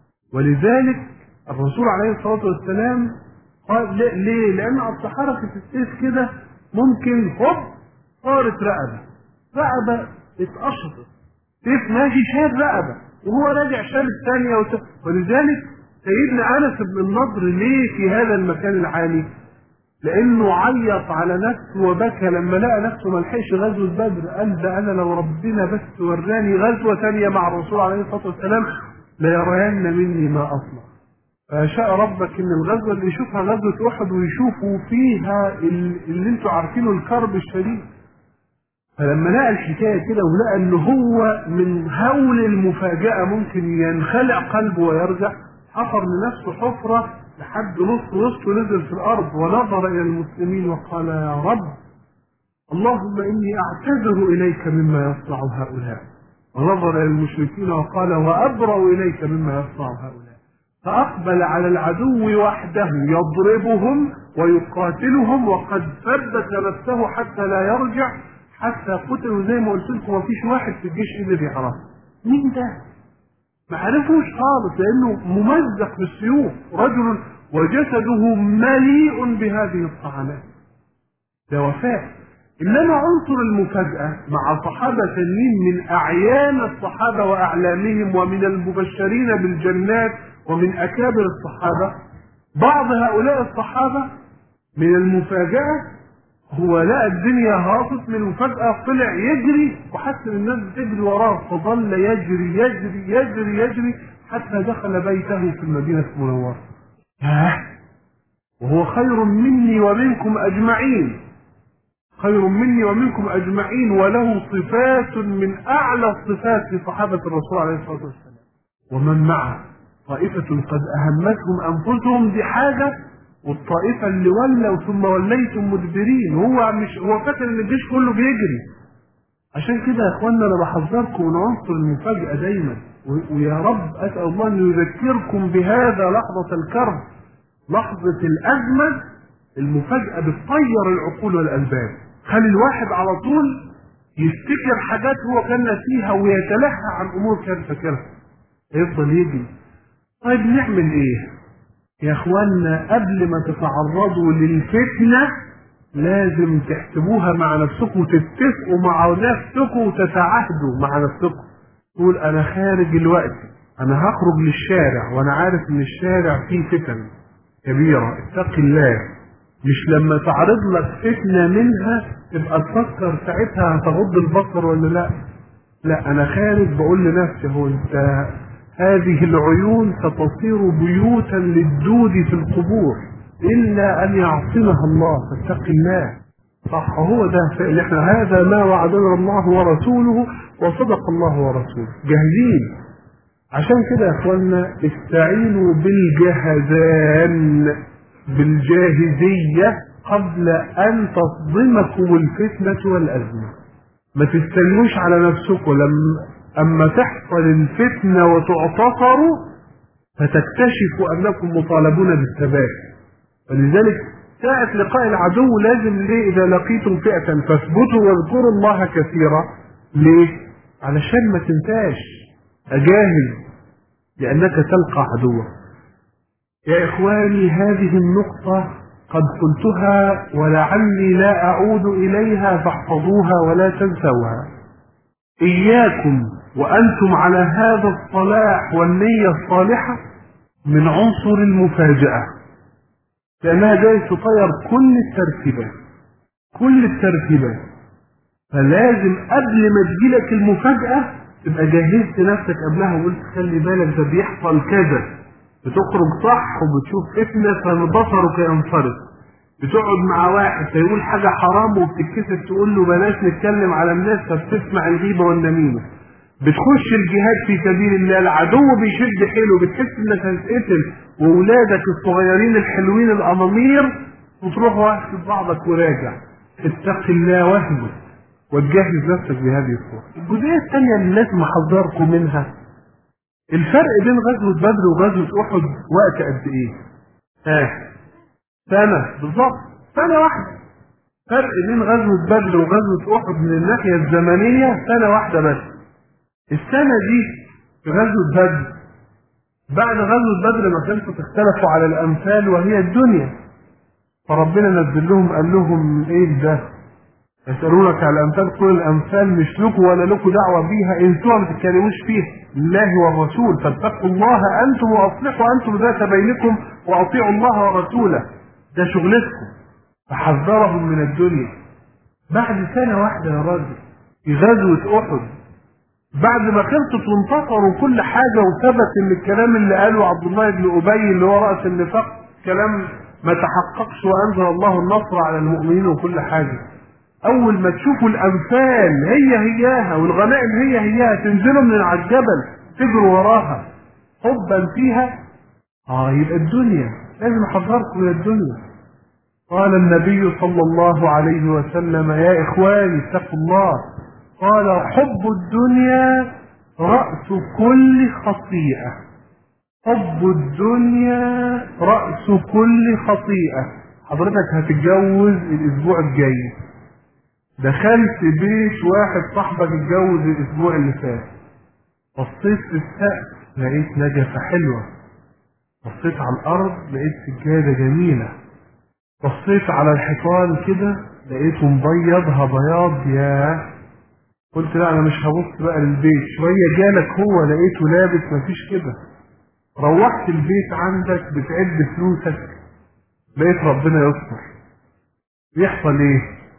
A: ولذلك الرسول عليه الصلاة والسلام قال ليه؟ لان اصل حركة السيف كده ممكن هوب صارت رقبة اتقشطت، سيف ماشي شال رقبة وهو راجع شال الثانية ولذلك سيدنا انس بن النضر ليه في هذا المكان العالي؟ لانه عيط على نفسه وبكى لما لقى نفسه ما لحقش غزوة بدر. قال ده انا لو ربنا بس وراني غزوة ثانية مع الرسول عليه الصلاة والسلام ليرين مني ما اصنع. فشاء ربك ان الغزوة اللي يشوفها غزوة احد ويشوفوا فيها اللي انتوا عارفينه الكرب الشديد. فلما لقى الحكاية كده ولقى ان هو من هول المفاجأة ممكن ينخلع قلبه ويرجع، حفر لنفسه حفرة لحد نص ونزل في الارض ونظر الى المسلمين وقال يا رب اللهم اني اعتذر اليك مما يصنع هؤلاء، ونظر الى المشركين وقال وابرأ اليك مما يصنع هؤلاء. فاقبل على العدو وحده يضربهم ويقاتلهم وقد ثبت نفسه حتى لا يرجع، حتى قتلوا زي ما قلت لكم. مفيش واحد في الجيش قدر يعرفه مين ده، ما عرفوش خالص لانه ممزق بالسيوف، رجل وجسده مليء بهذه الطعنات. ده وفاء. انما عنصر المفاجأة مع صحابة ثانيين من اعيان الصحابة واعلامهم ومن المبشرين بالجنات ومن اكابر الصحابة، بعض هؤلاء الصحابة من المفاجأة هو لقى الدنيا هاطت من وفجأة طلع يجري وحس ان الناس بتجري وراه، فظل يجري يجري يجري يجري حتى دخل بيته في المدينة المنورة. وهو خير مني ومنكم أجمعين، خير مني ومنكم أجمعين، وله صفات من أعلى الصفات في صحابة الرسول عليه الصلاة والسلام ومن معه. طائفة قد أهمتهم أنفسهم، دي حاجة، والطائفة اللي ولوا ثم وليتم مدبرين. هو فاكر ان الجيش كله بيجري. عشان كده يا اخوانا انا بحذركم من عنصر المفاجأة دايما، ويا رب اسأل الله ان يذكركم بهذا لحظة الكرب، لحظة الازمة. المفاجأة بتطير العقول والالباب، خلي الواحد على طول يفتكر حاجات هو كان ناسيها ويتلهى عن امور كان فاكرها، يفضل يجري. طيب نعمل ايه يا اخوانا؟ قبل ما تتعرضوا للفتنة لازم تحسبوها مع نفسكم وتتفقوا مع نفسكم وتتعاهدوا مع نفسكم. تقول انا خارج الوقت، انا هخرج للشارع وانا عارف ان الشارع فيه فتن كبيرة، اتق الله. مش لما تعرض لك فتنة منها تبقى تفكر ساعتها هتغض البصر ولا لا. لا، انا خارج بقول لنفسي هو انت هذه العيون ستصير بيوتا للدود في القبور إلا أن يعصمها الله، فاتق الله. صح، هو ده فعل احنا، هذا ما وعدنا الله ورسوله وصدق الله ورسوله، جاهزين. عشان كده يا اخوانا استعينوا بالجهزان، بالجاهزية قبل أن تصدمكم الفتنة والأزمة. ما تستنوش على نفسكم أما تحصل الفتنة وتعتصروا فتكتشفوا أنكم مطالبون بالثبات. ولذلك ساعة لقاء العدو لازم ليه؟ إذا لقيتم فئة فاثبتوا واذكروا الله كثيرا. ليه؟ علشان ما تنتاش، أجاهز لأنك تلقى عدوك. يا إخواني هذه النقطة قد قلتها ولعلي لا أعود إليها، فاحفظوها ولا تنسوها. إياكم وأنتم على هذا الصلاح والنية الصالحة من عنصر المفاجأة، لأنها جاي تطير كل الترتيبات. فلازم قبل ما تجيلك المفاجأة تبقى جهزت نفسك قبلها وقلت خلي بالك ده بيحصل كذا. بتخرج صح وبتشوف فتنة فبصرك ينفرد، بتقعد مع واحد فيقول حاجة حرام وبتتكسف تقول له بلاش نتكلم على الناس فبتسمع الغيبة والنميمة، بتخش الجهاد في سبيل الله العدو بيشد حيله بتحس انك هتتقتل واولادك الصغيرين الحلوين الامامير وتروح واخد بعضك وراجع. اتق الله واهمل وتجهز نفسك بهذه الصورة. الجزئية الثانية اللي لازم احذركم منها الفرق بين غزوة بدر وغزوة أحد وقت قد إيه؟ سنة بالظبط، سنة واحدة. فرق بين غزوة بدر وغزوة أحد من الناحية الزمنية سنة واحدة بس. السنة دي في غزوة بدر، بعد غزوة بدر ما كانوا اختلفوا على الأمثال وهي الدنيا، فربنا نزل لهم قال لهم إيه ده؟ يسألونك على الأمثال قل الأمثال مش لكم ولا لكم دعوة بيها، انتوا ما تتكلموش فيها، الله والرسول، فاتقوا الله أنتم وأصلحوا أنتم ذات بينكم وأطيعوا الله ورسوله، ده شغلتكم. فحذرهم من الدنيا بعد سنة واحدة يا راجل في غزوة أحد، بعد ما خلصت وانتصروا كل حاجة وثبت ان الكلام اللي قاله عبد الله بن أبي اللي هو رأس النفاق كلام ما تحققش، وأنزل الله النصر على المؤمنين وكل حاجة. أول ما تشوفوا الأنفال هياها والغنائم هياها تنزلوا من على الجبل تجروا وراها حبا فيها، يبقى الدنيا لازم أحذركم من الدنيا. قال النبي صلى الله عليه وسلم يا إخواني اتقوا الله، قال حب الدنيا رأس كل خطيئة، حب الدنيا رأس كل خطيئة. حضرتك هتتجوز الأسبوع الجاي، دخلت بيت واحد صاحبك اتجوز الأسبوع اللي فات، بصيت في السقف لقيت نجفة حلوة، بصيت على الأرض لقيت سجادة جميلة، بصيت على الحيطان كده لقيته مبيضها بياض، ياه قلت لا انا مش هبص بقى للبيت. شويه جالك هو لقيته لابس مفيش كده، روحت البيت عندك بتعد فلوسك لقيت ربنا يستر، يحصل ايه؟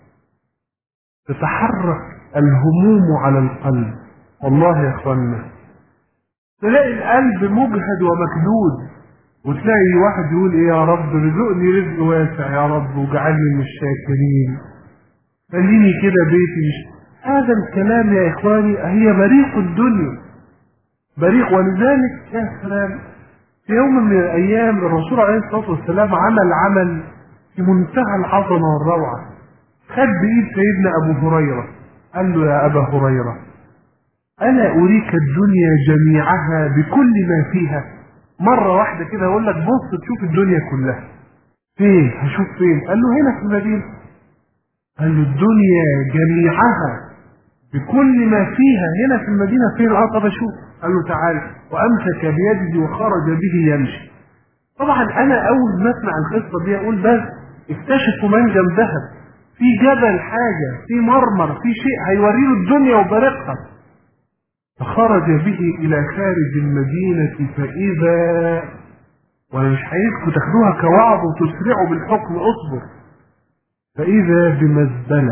A: تتحرك الهموم على القلب. والله يا اخوانا تلاقي القلب مجهد ومكدود، وتلاقي واحد يقول ايه يا رب رزقني رزق واسع يا رب واجعلني من الشاكرين، خليني كده بيتي. هذا الكلام يا إخواني هي بريق الدنيا، بريق. ولذلك يا سلام في يوم من الأيام الرسول عليه الصلاة والسلام عمل في منتهى العظمة والروعة، خد بإيد سيدنا أبو هريرة قال له يا أبا هريرة ألا أريك الدنيا جميعها بكل ما فيها؟ مرة واحدة كده أقول لك بص تشوف الدنيا كلها. فين؟ هشوف فين؟ قال له هنا في المدينة. قال له الدنيا جميعها بكل ما فيها هنا في المدينة فين؟ طب اشوف. قال له تعالى، وامسك بيده وخرج به يمشي. طبعا انا اول ما اسمع القصة دي اقول بس اكتشفوا منجم ذهب في جبل، حاجة في مرمر في شيء هيوريه الدنيا وبرقها. فخرج به الى خارج المدينة فاذا، وانا مش عايزكم تاخدوها كوعظ وتسرعوا بالحكم، اصبر، فاذا بمزبلة،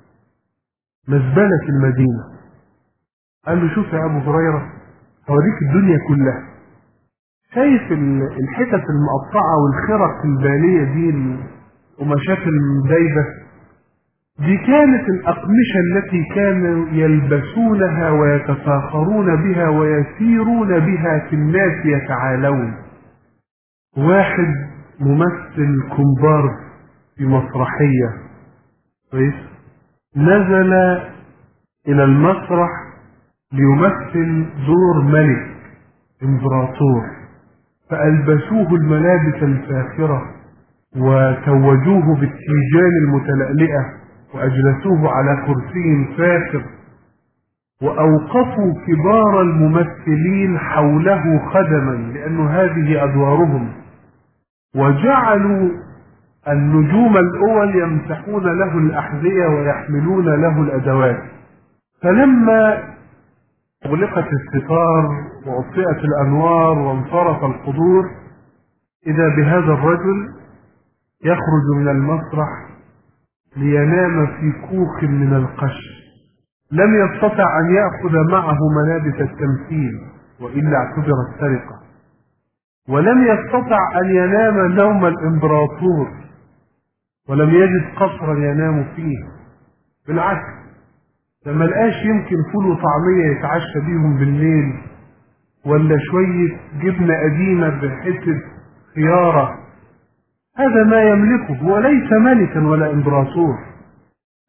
A: مزبلة المدينة. قال له شوف يا أبو هريرة هوريك الدنيا كلها، شايف الحتت المقطعة والخرق البالية دي ومشاكل دايبة، دي كانت الأقمشة التي كانوا يلبسونها ويتفاخرون بها ويسيرون بها في الناس يتعالون. واحد ممثل كومبار في مسرحية كويس نزل إلى المسرح ليمثل دور ملك امبراطور، فألبسوه الملابس الفاخرة وتوجوه بالتيجان المتلألئة وأجلسوه على كرسي فاخر، وأوقفوا كبار الممثلين حوله خدما لأن هذه أدوارهم، وجعلوا النجوم الأول يمسحون له الأحذية ويحملون له الأدوات. فلما أغلقت الستار وأطفئت الأنوار وانصرف الحضور، إذا بهذا الرجل يخرج من المسرح لينام في كوخ من القش، لم يستطع أن يأخذ معه ملابس التمثيل وإلا اعتبرت سرقة، ولم يستطع أن ينام نوم الإمبراطور، ولم يجد قصرا ينام فيه، بالعكس لما لقاش يمكن فول وطعمية يتعشى بيهم بالليل ولا شوية جبنة قديمة بحتة خيارة، هذا ما يملكه، هو ليس ملكا ولا إمبراطور،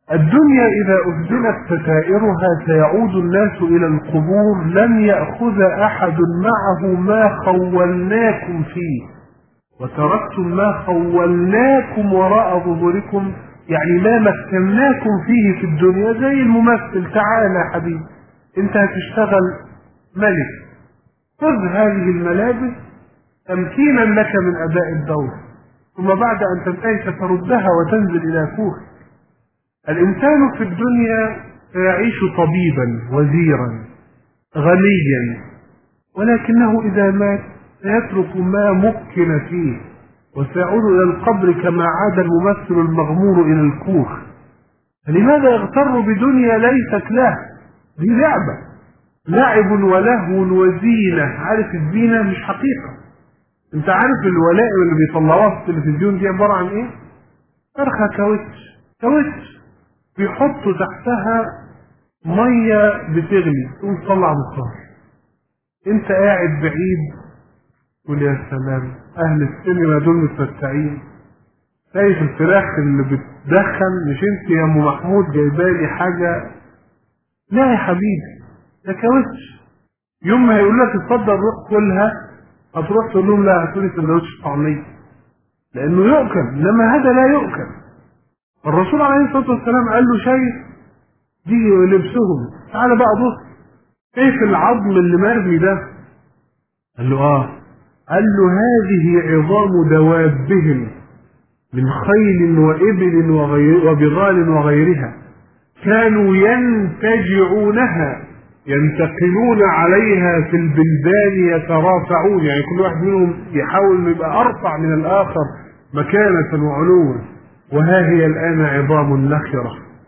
A: الدنيا إذا أفزنت ستائرها سيعود الناس إلى القبور لن يأخذ أحد معه ما خولناكم فيه، وتركتم ما خولناكم وراء ظهوركم، يعني ما مكناكم فيه في الدنيا. زي الممثل، تعالى يا حبيبي انت هتشتغل ملك، خذ هذه الملابس تمكينا لك من أداء الدور، ثم بعد أن تنتهي ستردها وتنزل إلى كوخ. الإنسان في الدنيا يعيش طبيبا وزيرا غنيا، ولكنه إذا مات سيترك ما مكن فيه وسيعود إلى القبر كما عاد الممثل المغمور إلى الكوخ. فلماذا يغتر بدنيا ليست له؟ دي لعبة، لعب ولهو وزينة. عارف الزينة مش حقيقة. انت عارف الولائم اللي بيطلعوها في التلفزيون دي عبارة عن ايه؟ فرخة كاوتش بيحطوا تحتها مية بتغلي تقوم تطلع بخار. انت قاعد بعيد تقول يا سلام، اهل السينما دول متمتعين، شايف الفراخ اللي بتدخن، مش انت يا ام محمود جايبالي حاجة؟ لا يا حبيبي، ده كاوتش. يوم ما هيقول لك اتفضل روح كلها هتروح تقول لهم لا هاتولي سندوتش طعمية، لانه يؤكل، انما هذا لا يؤكل. الرسول عليه الصلاة والسلام قال له شايف دي لبسهم، تعالى بقى بص كيف العظم اللي مرمي ده. قال له قال له هذه عظام دوابهم من خيل وإبل وبغال وغيرها، كانوا ينتجعونها ينتقلون عليها في البلدان يترافعون، يعني كل واحد منهم يحاول أن يبقى أرفع من الآخر مكانة وعلوا، وها هي الآن عظام نخرة.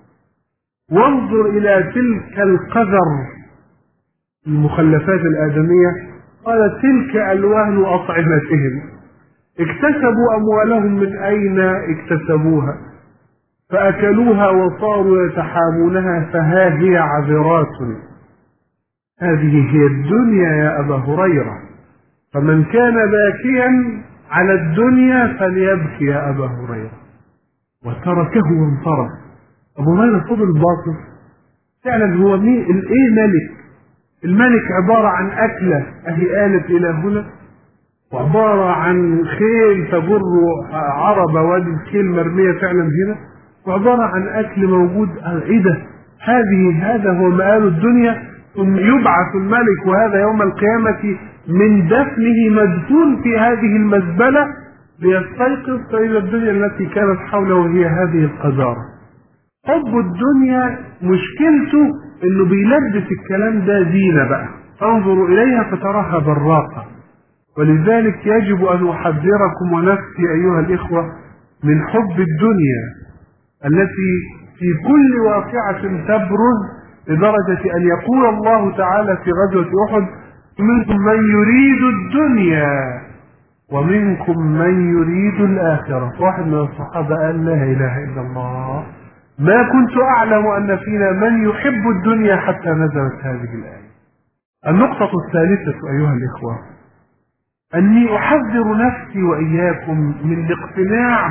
A: وانظر إلى تلك القذر المخلفات الآدمية، قال تلك ألوان أطعمتهم، اكتسبوا أموالهم من أين اكتسبوها؟ فأكلوها وصاروا يتحامونها، فها هي عذرات. هذه هي الدنيا يا أبا هريرة، فمن كان باكيا على الدنيا فليبكي يا أبا هريرة. وتركه وانصرف. أبو هريرة فضل باطل فعلا. هو مين الايه ملك؟ الملك عبارة عن أكلة أهي آلت إلى هنا، وعبارة عن خيل تجر عربة وادي الخيل مرمية فعلا هنا، وعبارة عن أكل موجود. إيه ده؟ هذا هو مآل الدنيا. ثم يبعث الملك وهذا يوم القيامة من دفنه مدفون في هذه المزبلة ليستيقظ فإلى الدنيا التي كانت حوله وهي هذه القذارة. حب الدنيا مشكلته انه بيلبس الكلام ده زينة بقى، تنظر اليها فتراها براقة. ولذلك يجب ان احذركم ونفسي ايها الاخوة من حب الدنيا التي في كل واقعة تبرز، لدرجة ان يقول الله تعالى في غزوة احد: منكم من يريد الدنيا ومنكم من يريد الآخرة. واحد من الصحابة قال: لا إله إلا الله، ما كنت أعلم أن فينا من يحب الدنيا حتى نزلت هذه الآية. النقطة الثالثة أيها الإخوة، أني أحذر نفسي وإياكم من الاقتناع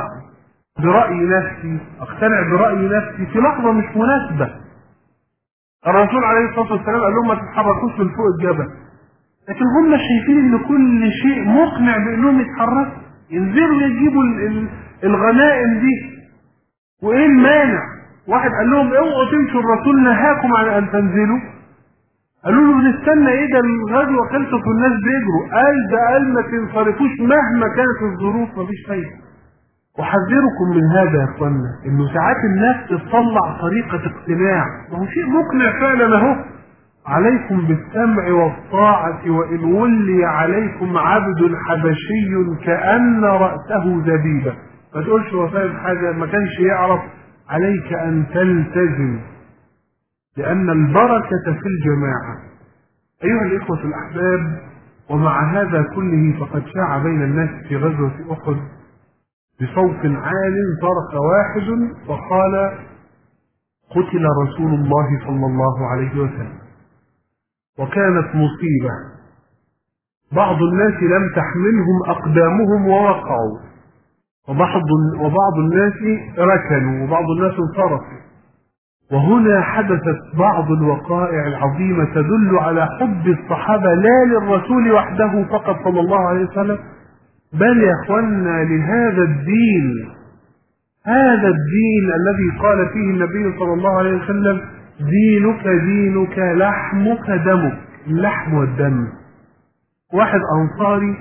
A: برأي نفسي، أقتنع برأي نفسي في لحظة مش مناسبة. الرسول عليه الصلاة والسلام قال لهم: ما تتحركوش من فوق الجبل، لكن هم شايفين ان كل شيء مقنع بانهم يتحركوا، ينزلوا يجيبوا الغنائم دي. وايه المانع؟ واحد قال لهم: اوعوا تمشوا، الرسول نهاكم عن ان تنزلوا. قالوا له: بنستنى ايه ده؟ الغزوه خلصت والناس بيجروا. قال ما تنصرفوش مهما كانت الظروف، مفيش فايده. احذركم من هذا يا اخوانا، انه ساعات الناس تطلع طريقه اقتناع، وهو شيء مقنع فعلا اهو. عليكم بالسمع والطاعة وإن ولي عليكم عبد حبشي كأن رأسه زبيبة. ما تقولش هو فاهم حاجة، ما كانش يعرف. عليك أن تلتزم، لأن البركة في الجماعة. أيها الإخوة الأحباب، ومع هذا كله فقد شاع بين الناس في غزوة أحد بصوت عال صرخ واحد وقال: قتل رسول الله صلى الله عليه وسلم. وكانت مصيبة، بعض الناس لم تحملهم أقدامهم ووقعوا، وبعض الناس ركنوا وبعض الناس انصرفوا. وهنا حدثت بعض الوقائع العظيمة تدل على حب الصحابة لا للرسول وحده فقط صلى الله عليه وسلم، بل يا اخوانا لهذا الدين، هذا الدين الذي قال فيه النبي صلى الله عليه وسلم: دينك دينك لحمك دمك. اللحم والدم. واحد أنصاري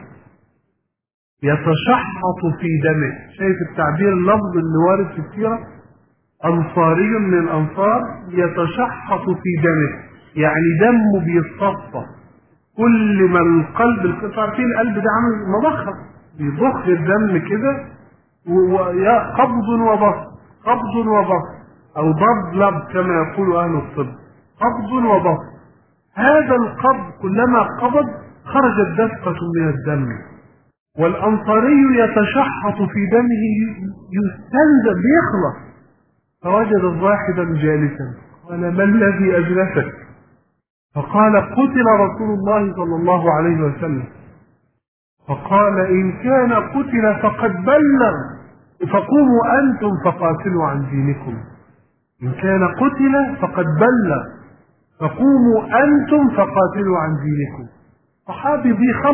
A: يتشحط في دمه، شايف التعبير اللفظ اللي وارد في السيرة؟ أنصاري من الأنصار يتشحط في دمه، يعني دمه بيتصفى. كل ما القلب، عارفين القلب ده عامل مضخة، بيضخ الدم كده، قبض وبسط، قبض وبسط، أو ضرب كما يقول أهل الطب، قبض وبسط. هذا القبض كلما قبض خرجت دفقة من الدم. والأنصاري يتشحط في دمه، يستنزف، بيخلص. فوجد واحدا جالسا، قال: ما الذي أجلسك؟ فقال: قتل رسول الله صلى الله عليه وسلم. فقال: إن كان قتل فقد بلغ، فقوموا أنتم فقاتلوا عن دينكم. إن كان قتل فقد بلغ، فقوموا أنتم فقاتلوا عن دينكم. صحابي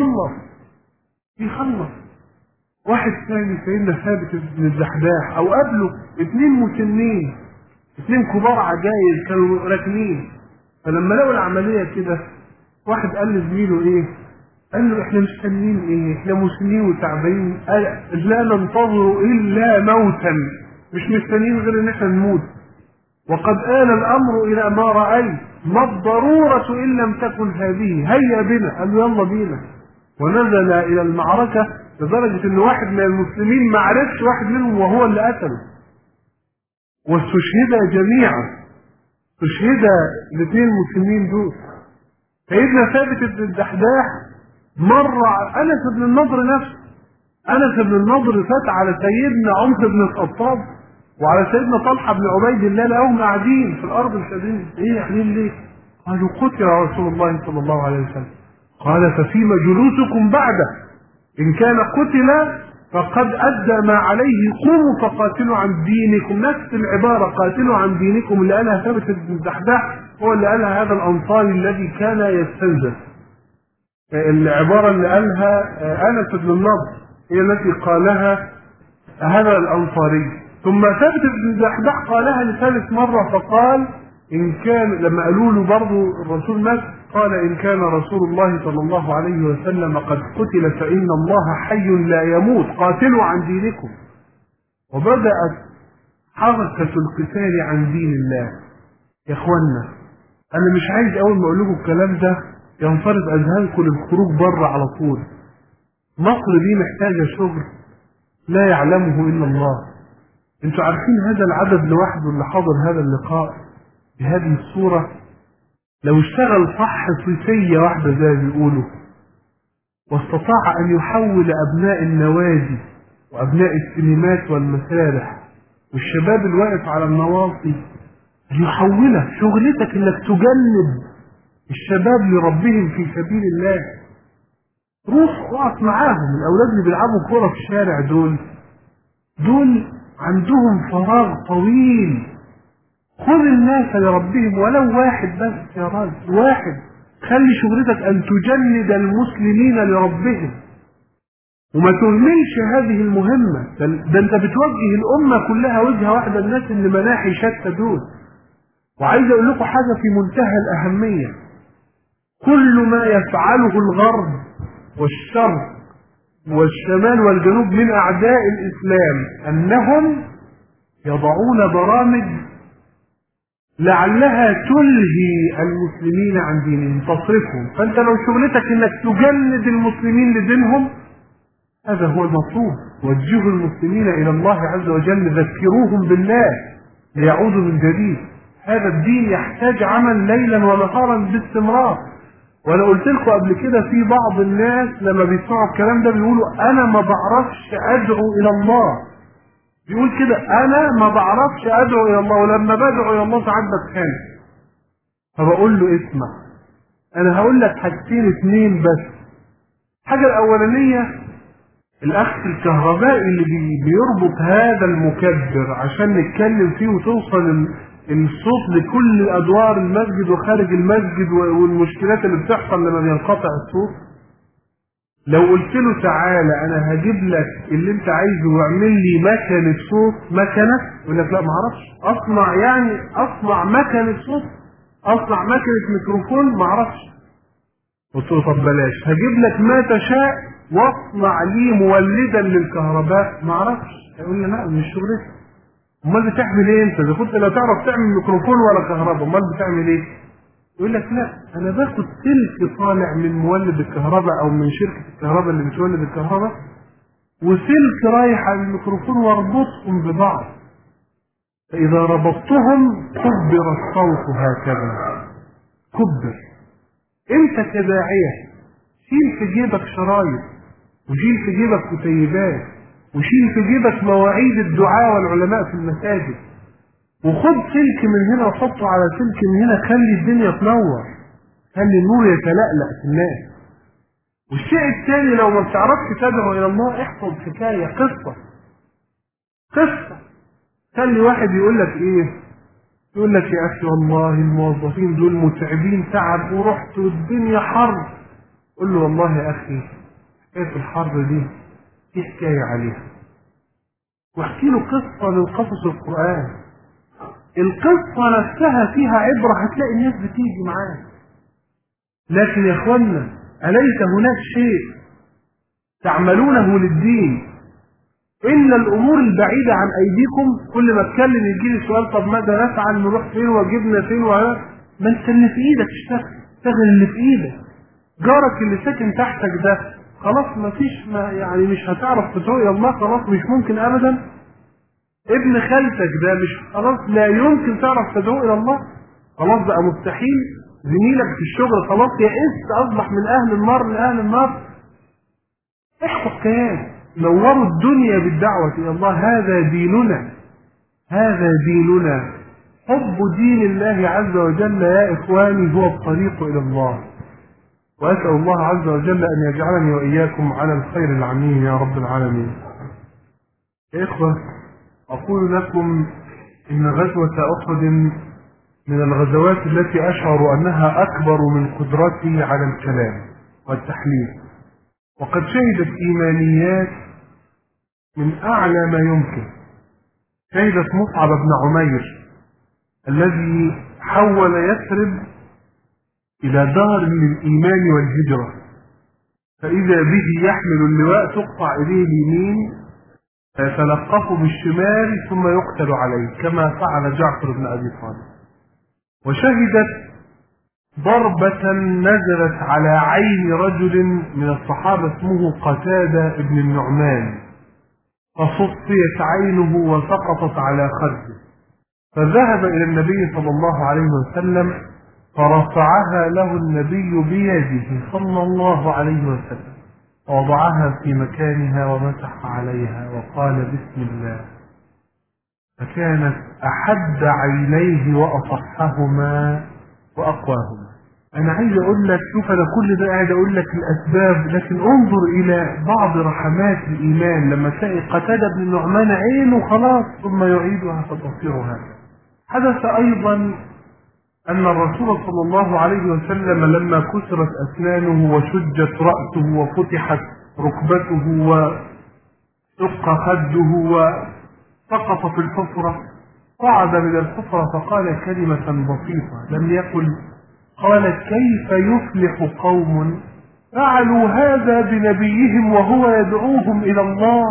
A: بيخلص. واحد ثاني سيدنا ثابت بن الدحداح، أو قبله 2 مسنين، 2 كبار عجايز كانوا راكنين. فلما لقوا العملية كده، واحد قال لزميله: إيه؟ قال له: إحنا مستنيين إيه؟ إحنا مسنين وتعبانين، لا ننتظر إلا موتا، مش مستنيين غير إن إحنا نموت. وقد آل الأمر إلى ما رأيت، ما الضرورة إن لم تكن هذه، هيا بنا. قال له: يلا بينا. ونزل إلى المعركة، لدرجة إن واحد من المسلمين ما عرفش واحد منهم وهو اللي قتله. واستشهد جميعا، استشهد ال2 المسلمين دول. سيدنا ثابت بن الدحداح مر أنس بن النضر نفسه. أنس بن النضر فات على سيدنا عمر بن الخطاب وعلى سيدنا طلحة بن عبيد الله، لقوهم قاعدين في الأرض الشديدة. إيه قاعدين ليه؟ قالوا: قتل رسول الله صلى الله عليه وسلم. قال: ففيما جلوسكم بعده؟ إن كان قتل فقد أدى ما عليه، قوموا فقاتلوا عن دينكم. نفس العبارة، قاتلوا عن دينكم، اللي قالها ثابت بن الدحداح هو اللي قالها هذا الأنصاري الذي كان يستنزف. العبارة اللي قالها أنس بن النضر هي التي قالها هذا الأنصاري. ثم ثابت بن الدحداح قالها لثالث مرة، فقال: إن كان، لما قالوا له برضه الرسول مات، قال: إن كان رسول الله صلى الله عليه وسلم قد قتل فإن الله حي لا يموت، قاتلوا عن دينكم. وبدأت حركة القتال عن دين الله. يا إخوانا، أنا مش عايز أول ما أقول لكم الكلام ده ينفرد أذهانكم للخروج بره على طول. مصر دي محتاجة شغل لا يعلمه إلا الله. انتوا عارفين هذا العدد لوحده اللي حاضر هذا اللقاء بهذه الصورة، لو اشتغل صح صيفية واحدة زي ما بيقولوا، واستطاع أن يحول أبناء النوادي وأبناء السينمات والمسارح والشباب الواقف على النواصي، يحولها. شغلتك انك تجنب الشباب لربهم في سبيل الله. روح اقف معاهم. الأولاد اللي بيلعبوا كورة في الشارع دول عندهم فراغ طويل. خذ الناس لربهم، ولو واحد بس يا راجل، واحد. خلي شغلتك أن تجند المسلمين لربهم، وما تهملش هذه المهمة. ده أنت بتوجه الأمة كلها وجهة واحدة، الناس اللي مناحي شتى دول. وعايز أقول لكم حاجة في منتهى الأهمية: كل ما يفعله الغرب والشرق والشمال والجنوب من أعداء الإسلام أنهم يضعون برامج لعلها تلهي المسلمين عن دينهم، تصرفهم. فأنت لو شغلتك انك تجند المسلمين لدينهم، هذا هو المطلوب. وجهوا المسلمين إلى الله عز وجل، ذكروهم بالله ليعودوا من جديد. هذا الدين يحتاج عمل ليلا ونهارا باستمرار. وانا قلت لكم قبل كده، في بعض الناس لما بيسمعوا الكلام ده بيقولوا: انا ما بعرفش ادعو الى الله. بيقول كده: انا ما بعرفش ادعو الى الله، ولما بدعو الى الله ساعات بتخانق. فبقول له: اسمع، انا هقول لك حاجتين 2 بس. الحاجه الاولانيه الأخ الكهربائي اللي بيربط هذا المكبر عشان نتكلم فيه وتوصل الصوت لكل أدوار المسجد وخارج المسجد والمشكلات اللي بتحصل لما بينقطع الصوت، لو قلت له تعالى أنا هجيب لك اللي أنت عايزه واعمل لي مكنة صوت، مكنة، يقول لك لا معرفش أصنع، يعني أصنع مكنة صوت، أصنع مكنة ميكروفون، معرفش. قلت له طب بلاش، هجيب لك ما تشاء واصنع لي مولدا للكهرباء، معرفش. هيقول لي لا مش شغلتي. امال بتعمل ايه انت؟ اذا كنت لا تعرف تعمل ميكروفون ولا كهرباء، امال بتعمل ايه؟ يقول لك لا انا باخد سلك طالع من مولد الكهرباء او من شركه الكهرباء اللي بتولد الكهرباء، وسلك رايح على الميكروفون واربطهم ببعض، فاذا ربطتهم كبر الصوت هكذا. كبر. انت كداعيه شيل في جيبك شرايط، وشيل في جيبك كتيبات، وشيل في جيبك مواعيد الدعاء والعلماء في المساجد، وخد سلك من هنا وحطه على سلك من هنا، خلي الدنيا تنور، خلي النور يتلألأ في الناس. والشيء الثاني لو ما بتعرفش تدعو الى الله، احفظ حكايه، قصه. خلي واحد يقول لك ايه، يقول لك يا اخي والله الموظفين دول متعبين تعب ورحت والدنيا حر. قل له والله يا اخي حكايه الحر دي في حكايه عليها، واحكي له قصه من قصص القران. القصه نفسها فيها عبره، هتلاقي الناس بتيجي معاه. لكن يا اخوانا اليس هناك شيء تعملونه للدين إلا الأمور البعيدة عن أيديكم؟ كل ما اتكلم يجيلي سؤال طب ماذا نفعل، نروح فين وجبنا فين ما انت اللي في ايدك اشتغل اللي في ايدك. جارك اللي ساكن تحتك ده خلاص ما فيش، يعني مش هتعرف تدعو الى الله، خلاص مش ممكن ابدا. ابن خالتك ده مش خلاص لا يمكن تعرف تدعو الى الله، خلاص بقى مستحيل. زميلك في الشغل خلاص يئست، اصبح من اهل النار لاهل النار. احفظ كيان، نوروا الدنيا بالدعوة الى الله. هذا ديننا، هذا ديننا. حب دين الله عز وجل يا اخواني هو الطريق الى الله. وأسأل الله عز وجل أن يجعلني وإياكم على الخير العميم يا رب العالمين. يا إخوة، أقول لكم إن غزوة أحد من الغزوات التي أشعر أنها أكبر من قدرتي على الكلام والتحليل، وقد شهدت إيمانيات من أعلى ما يمكن. شهدت مصعب بن عمير الذي حول يثرب إلى دار للإيمان والهجرة، فإذا به يحمل اللواء تقطع إليه اليمين فيتلقفه بالشمال ثم يقتل عليه كما فعل جعفر بن أبي طالب. وشهدت ضربة نزلت على عين رجل من الصحابة اسمه قتادة بن النعمان، فصفيت عينه وسقطت على خده، فذهب إلى النبي صلى الله عليه وسلم فرفعها له النبي بيده صلى الله عليه وسلم، ووضعها في مكانها ومسح عليها وقال بسم الله، فكانت أحد عينيه وأصحهما وأقواهما. أنا عايز أقول لك، شوف أنا كل ده قاعد أقول لك الأسباب، لكن انظر إلى بعض رحمات الإيمان لما تلاقي قتادة بن النعمان عينه خلاص ثم يعيدها فتصير هكذا. حدث أيضا أن الرسول صلى الله عليه وسلم لما كسرت أسنانه وشجت رأسه وفتحت ركبته وشق خده وسقط في الحفرة، صعد من الحفرة فقال كلمة بسيطة لم يقل، قال كيف يفلح قوم فعلوا هذا بنبيهم وهو يدعوهم إلى الله.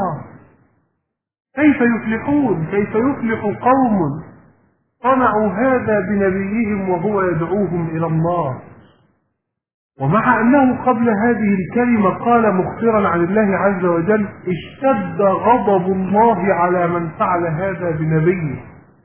A: كيف يفلحون، كيف يفلح قوم صنعوا هذا بنبيهم وهو يدعوهم إلى الله. ومع أنه قبل هذه الكلمة قال مخبرا عن الله عز وجل اشتد غضب الله على من فعل هذا بنبيه،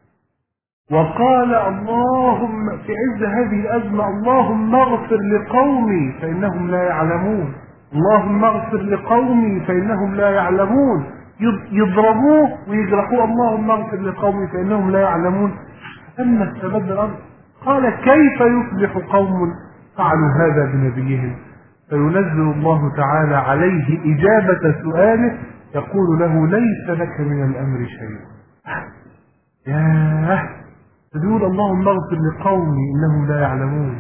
A: وقال اللهم في عز هذه الأزمة اللهم اغفر لقومي فإنهم لا يعلمون، اللهم اغفر لقومي فإنهم لا يعلمون. يضربوه ويجرحوه، اللهم اغفر لقومي فإنهم لا يعلمون. ثم استبد الأرض، قال كيف يفلح قوم فعلوا هذا بنبيهم. فينزل الله تعالى عليه إجابة سؤاله يقول له ليس لك من الأمر شيء. ياه، تقول اللهم اغفر لقومي إنهم لا يعلمون،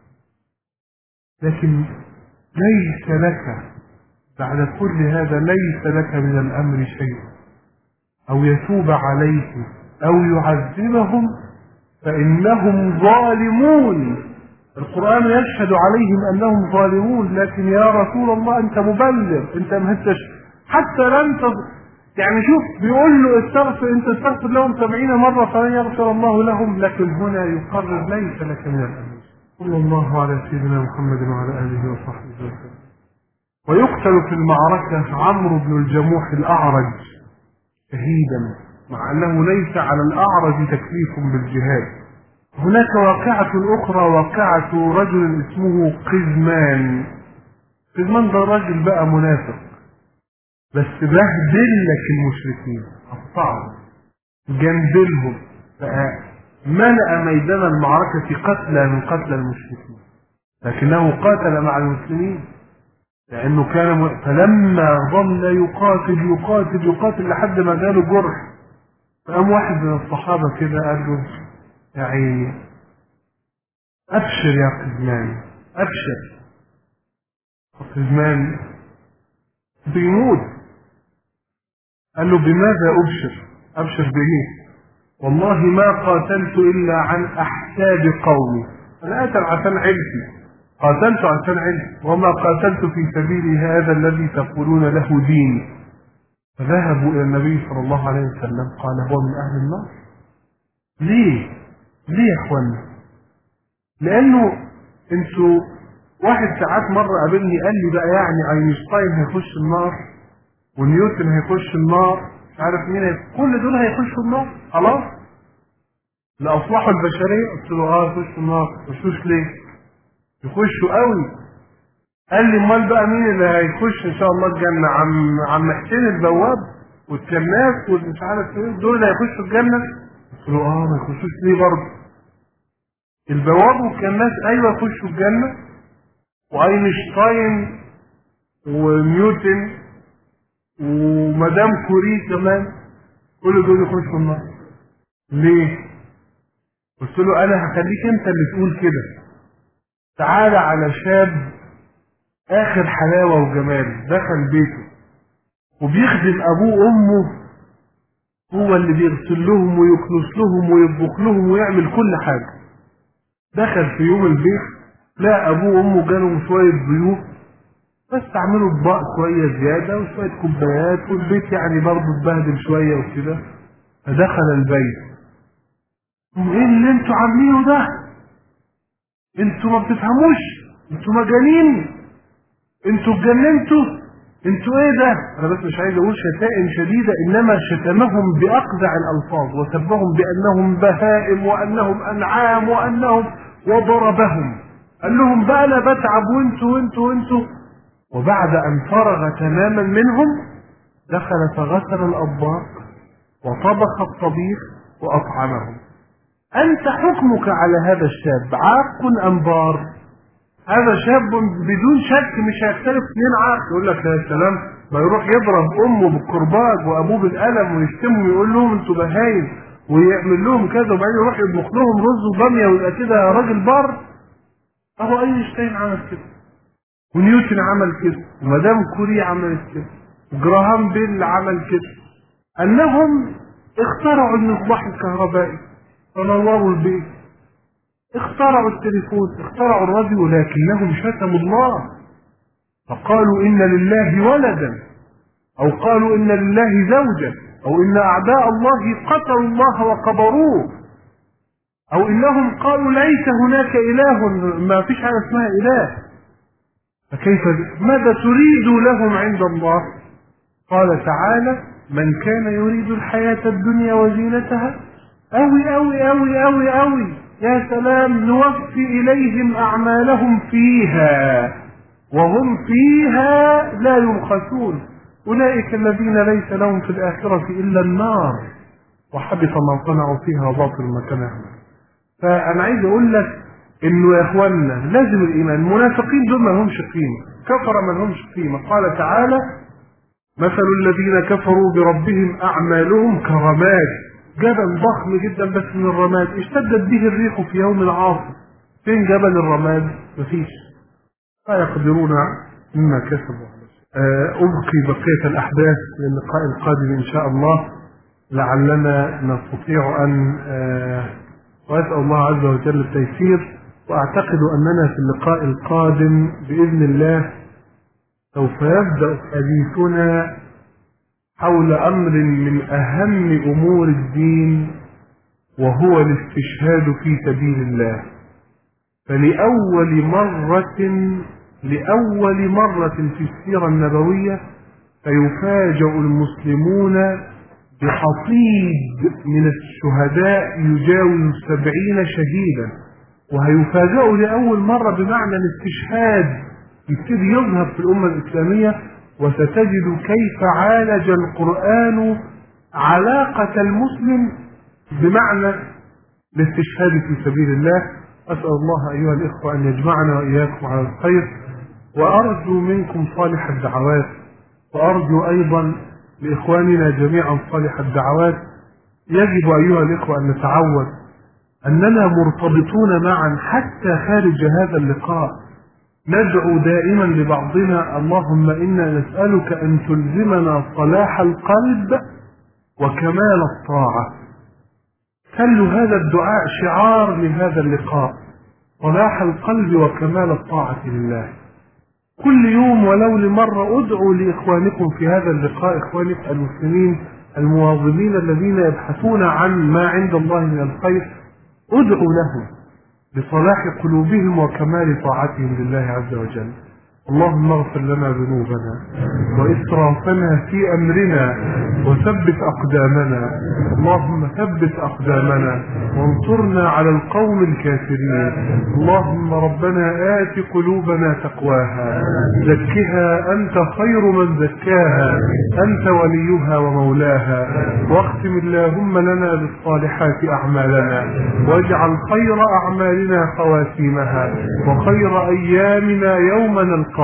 A: لكن ليس لك بعد كل هذا، ليس لك من الأمر شيء، أو يتوب عليهم أو يعذبهم فإنهم ظالمون. القرآن يشهد عليهم أنهم ظالمون، لكن يا رسول الله أنت مبلغ، أنت مهتش حتى لن يعني شوف بيقول له استغفر، أنت استغفر لهم 70 مرة فلن يغفر الله لهم، لكن هنا يقرر ليس لك من الأمر. صلى الله على سيدنا محمد وعلى آله وصحبه وسلم. ويقتل في المعركة عمرو بن الجموح الأعرج شهيدا، مع أنه ليس على الأعرج تكليف بالجهاد. هناك واقعة أخرى، واقعة رجل اسمه قزمان. قزمان ده راجل بقى منافق، بس بهدل لك المشركين، قطعهم جندلهم، ملأ ميدان المعركة قتلى من قتلى المشركين، لكنه قاتل مع المسلمين لأنه كان فلما ظل يقاتل لحد ما جاله جرح، فقام واحد من الصحابة كده قال له يا عيني أبشر يا قزمان أبشر. قزمان بيموت، قال له بماذا أبشر بإيه؟ والله ما قاتلت إلا عن أحساب قومي، أنا قاتل عشان عيلتي، قاتلت عشان عيلتي، وما قاتلت في سبيل هذا الذي تقولون له ديني. فذهبوا إلى النبي صلى الله عليه وسلم قال هو من أهل النار. ليه يا اخوانا؟ لانه انتوا واحد ساعات مرة قابلني قال لي بقى يعني اينشتاين هيخش النار ونيوتن هيخش النار، مش عارف مين كل دول هيخشوا النار خلاص لأصلحوا البشرية. قلت له يخشوا النار، مشوش ليه؟ يخشوا قوي. قال لي امال بقى مين اللي هيخش ان شاء الله الجنة؟ عم حسين البواب والكناس والمش عارف ايه، دول اللي هيخشوا الجنة؟ قلت له ما يخشوش ليه برضه؟ البواب والكناس ايوه يخشوا الجنة، واينشتاين ونيوتن ومدام كوري كمان كل دول يخشوا النار. ليه؟ قلت له انا هخليك انت اللي تقول كده. تعالى على شاب اخر حلاوة وجمال دخل بيته وبيخدم ابوه وامه، هو اللي بيغسل لهم ويكنس لهم ويطبخ لهم ويعمل كل حاجة. دخل في يوم البيت لا ابوه وامه جالهم شوية ضيوف بس عملوا اطباق شوية زيادة وشوية كوبايات، والبيت يعني برضه اتبهدل شوية وكده. فدخل البيت، ايه اللي انتوا عاملينه ده؟ انتوا ما بتفهموش، انتوا مجانين، انتوا اتجننتوا، انتوا ايه ده؟ انا بس مش عايز اقول شتائم شديدة، انما شتمهم باقذع الالفاظ وسبهم بانهم بهائم وانهم انعام وانهم، وضربهم. قال لهم بقى انا بتعب وانتوا. وبعد ان فرغ تماما منهم دخل فغسل الاطباق وطبخ الطبيخ واطعمهم. انت حكمك على هذا الشاب عاق ام بار؟ هذا شاب بدون شك مش هيختلف اثنين عاق. يقول لك يا سلام، ما يروح يضرب امه بالكرباج وابوه بالقلم ويشتمهم ويقول لهم انتوا بهايم ويعمل لهم كذا، وبعدين يروح يطبخ لهم رز وباميه ويبقى كده راجل بار. اهو اينشتاين عمل كده، ونيوتن عمل كده، ومدام كوري عملت كده، وجراهام بيل عمل كده. انهم اخترعوا المصباح الكهربائي ونوروا البيت، اخترعوا التليفون، اخترعوا الراديو، لكنهم شتموا الله فقالوا ان لله ولدا، او قالوا ان لله زوجة، او ان اعداء الله قتلوا الله وقبروه، او انهم قالوا ليس هناك اله، ما فيش حاجة اسمها اله. فكيف ماذا تريد لهم عند الله؟ قال تعالى من كان يريد الحياة الدنيا وزينتها أوي يا سلام نوفي إليهم أعمالهم فيها وهم فيها لا يبخسون أولئك الذين ليس لهم في الآخرة إلا النار وحبط ما صنعوا فيها وباطل ما كانوا يعملون. فأنا عايز أقول لك انه يا اخوانا لازم الايمان. المنافقين دول ما لهمش قيمه، كفر ما لهمش قيمه. قال تعالى: مثل الذين كفروا بربهم اعمالهم كرماد، جبل ضخم جدا بس من الرماد اشتدت به الريح في يوم عاصف. فين جبل الرماد؟ مفيش. لا يقدرون مما كسبوا. أبقي بقية الأحداث للقاء القادم إن شاء الله، لعلنا نستطيع أن وأسأل الله عز وجل التيسير. وأعتقد أننا في اللقاء القادم بإذن الله سوف يبدأ حديثنا حول أمر من أهم أمور الدين، وهو الاستشهاد في سبيل الله. فلأول مرة في السيرة النبوية فيفاجأ المسلمون بحصيد من الشهداء يجاوز 70 شهيدا، وهيفاجئوا لأول مرة بمعنى الاستشهاد يبتدي يظهر في الأمة الإسلامية. وستجد كيف عالج القرآن علاقة المسلم بمعنى الاستشهاد في سبيل الله. أسأل الله أيها الإخوة أن يجمعنا وإياكم على الخير، وأرجو منكم صالح الدعوات، وأرجو أيضا لإخواننا جميعا صالح الدعوات. يجب أيها الإخوة أن نتعود أننا مرتبطون معا حتى خارج هذا اللقاء. ندعو دائما لبعضنا: اللهم إنا نسألك أن تلزمنا صلاح القلب وكمال الطاعة. خلوا هذا الدعاء شعار لهذا اللقاء: صلاح القلب وكمال الطاعة لله. كل يوم ولو لمرة ادعوا لإخوانكم في هذا اللقاء، إخوانكم المسلمين المواظبين الذين يبحثون عن ما عند الله من الخير، ادعوا لهم بصلاح قلوبهم وكمال طاعتهم لله عز وجل. اللهم اغفر لنا ذنوبنا وإسرافنا في أمرنا وثبت أقدامنا. اللهم ثبت أقدامنا وانصرنا على القوم الكافرين. اللهم ربنا آت قلوبنا تقواها، زكها أنت خير من زكاها، أنت وليها ومولاها. واختم اللهم لنا بالصالحات أعمالنا، واجعل خير أعمالنا خواتيمها، وخير أيامنا يوم نلقاك.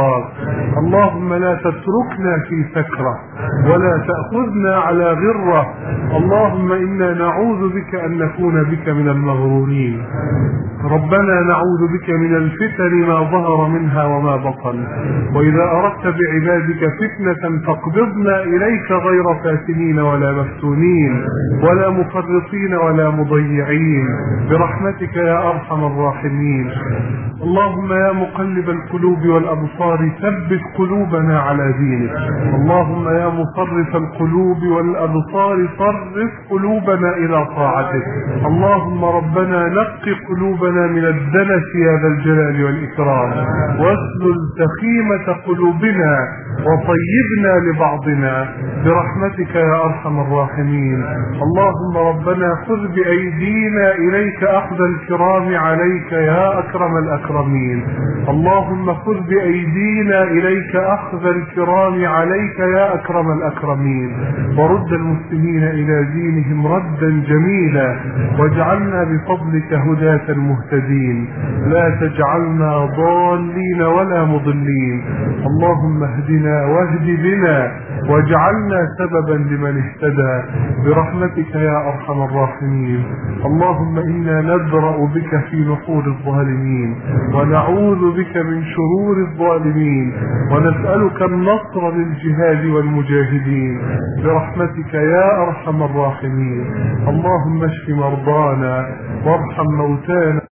A: اللهم لا تتركنا في سكرة ولا تأخذنا على غرة. اللهم إنا نعوذ بك أن نكون بك من المغرورين. ربنا نعوذ بك من الفتن ما ظهر منها وما بطن، وإذا أردت بعبادك فتنة فاقبضنا إليك غير فاتنين ولا مفتونين ولا مفرطين ولا مضيعين، برحمتك يا أرحم الراحمين. اللهم يا مقلب القلوب والأبصار ثبت قلوبنا على دينك. اللهم يا مصرف القلوب والأبصار صرف قلوبنا إلى طاعتك. اللهم ربنا نقي قلوبنا من الدنس يا ذا الجلال والإكرام، واسلل سخيمة قلوبنا وطيبنا لبعضنا برحمتك يا أرحم الراحمين. اللهم ربنا خذ بأيدينا إليك أخذ الكرام عليك يا أكرم الأكرمين. اللهم خذ بأيدينا إليك أخذ الكرام عليك يا أكرم الأكرمين، ورد المسلمين إلى دينهم ردا جميلا، واجعلنا بفضلك هداة مهتدين، لا تجعلنا ضالين ولا مضلين. اللهم اهدنا واهد بنا واجعلنا سببا لمن اهتدى برحمتك يا أرحم الراحمين. اللهم إنا نبرأ بك في نحور الظالمين، ونعوذ بك من شرور الظالمين، ونسألك النصر للجهاد والمجاهدين برحمتك يا أرحم الراحمين. اللهم اشف مرضانا وارحم موتانا.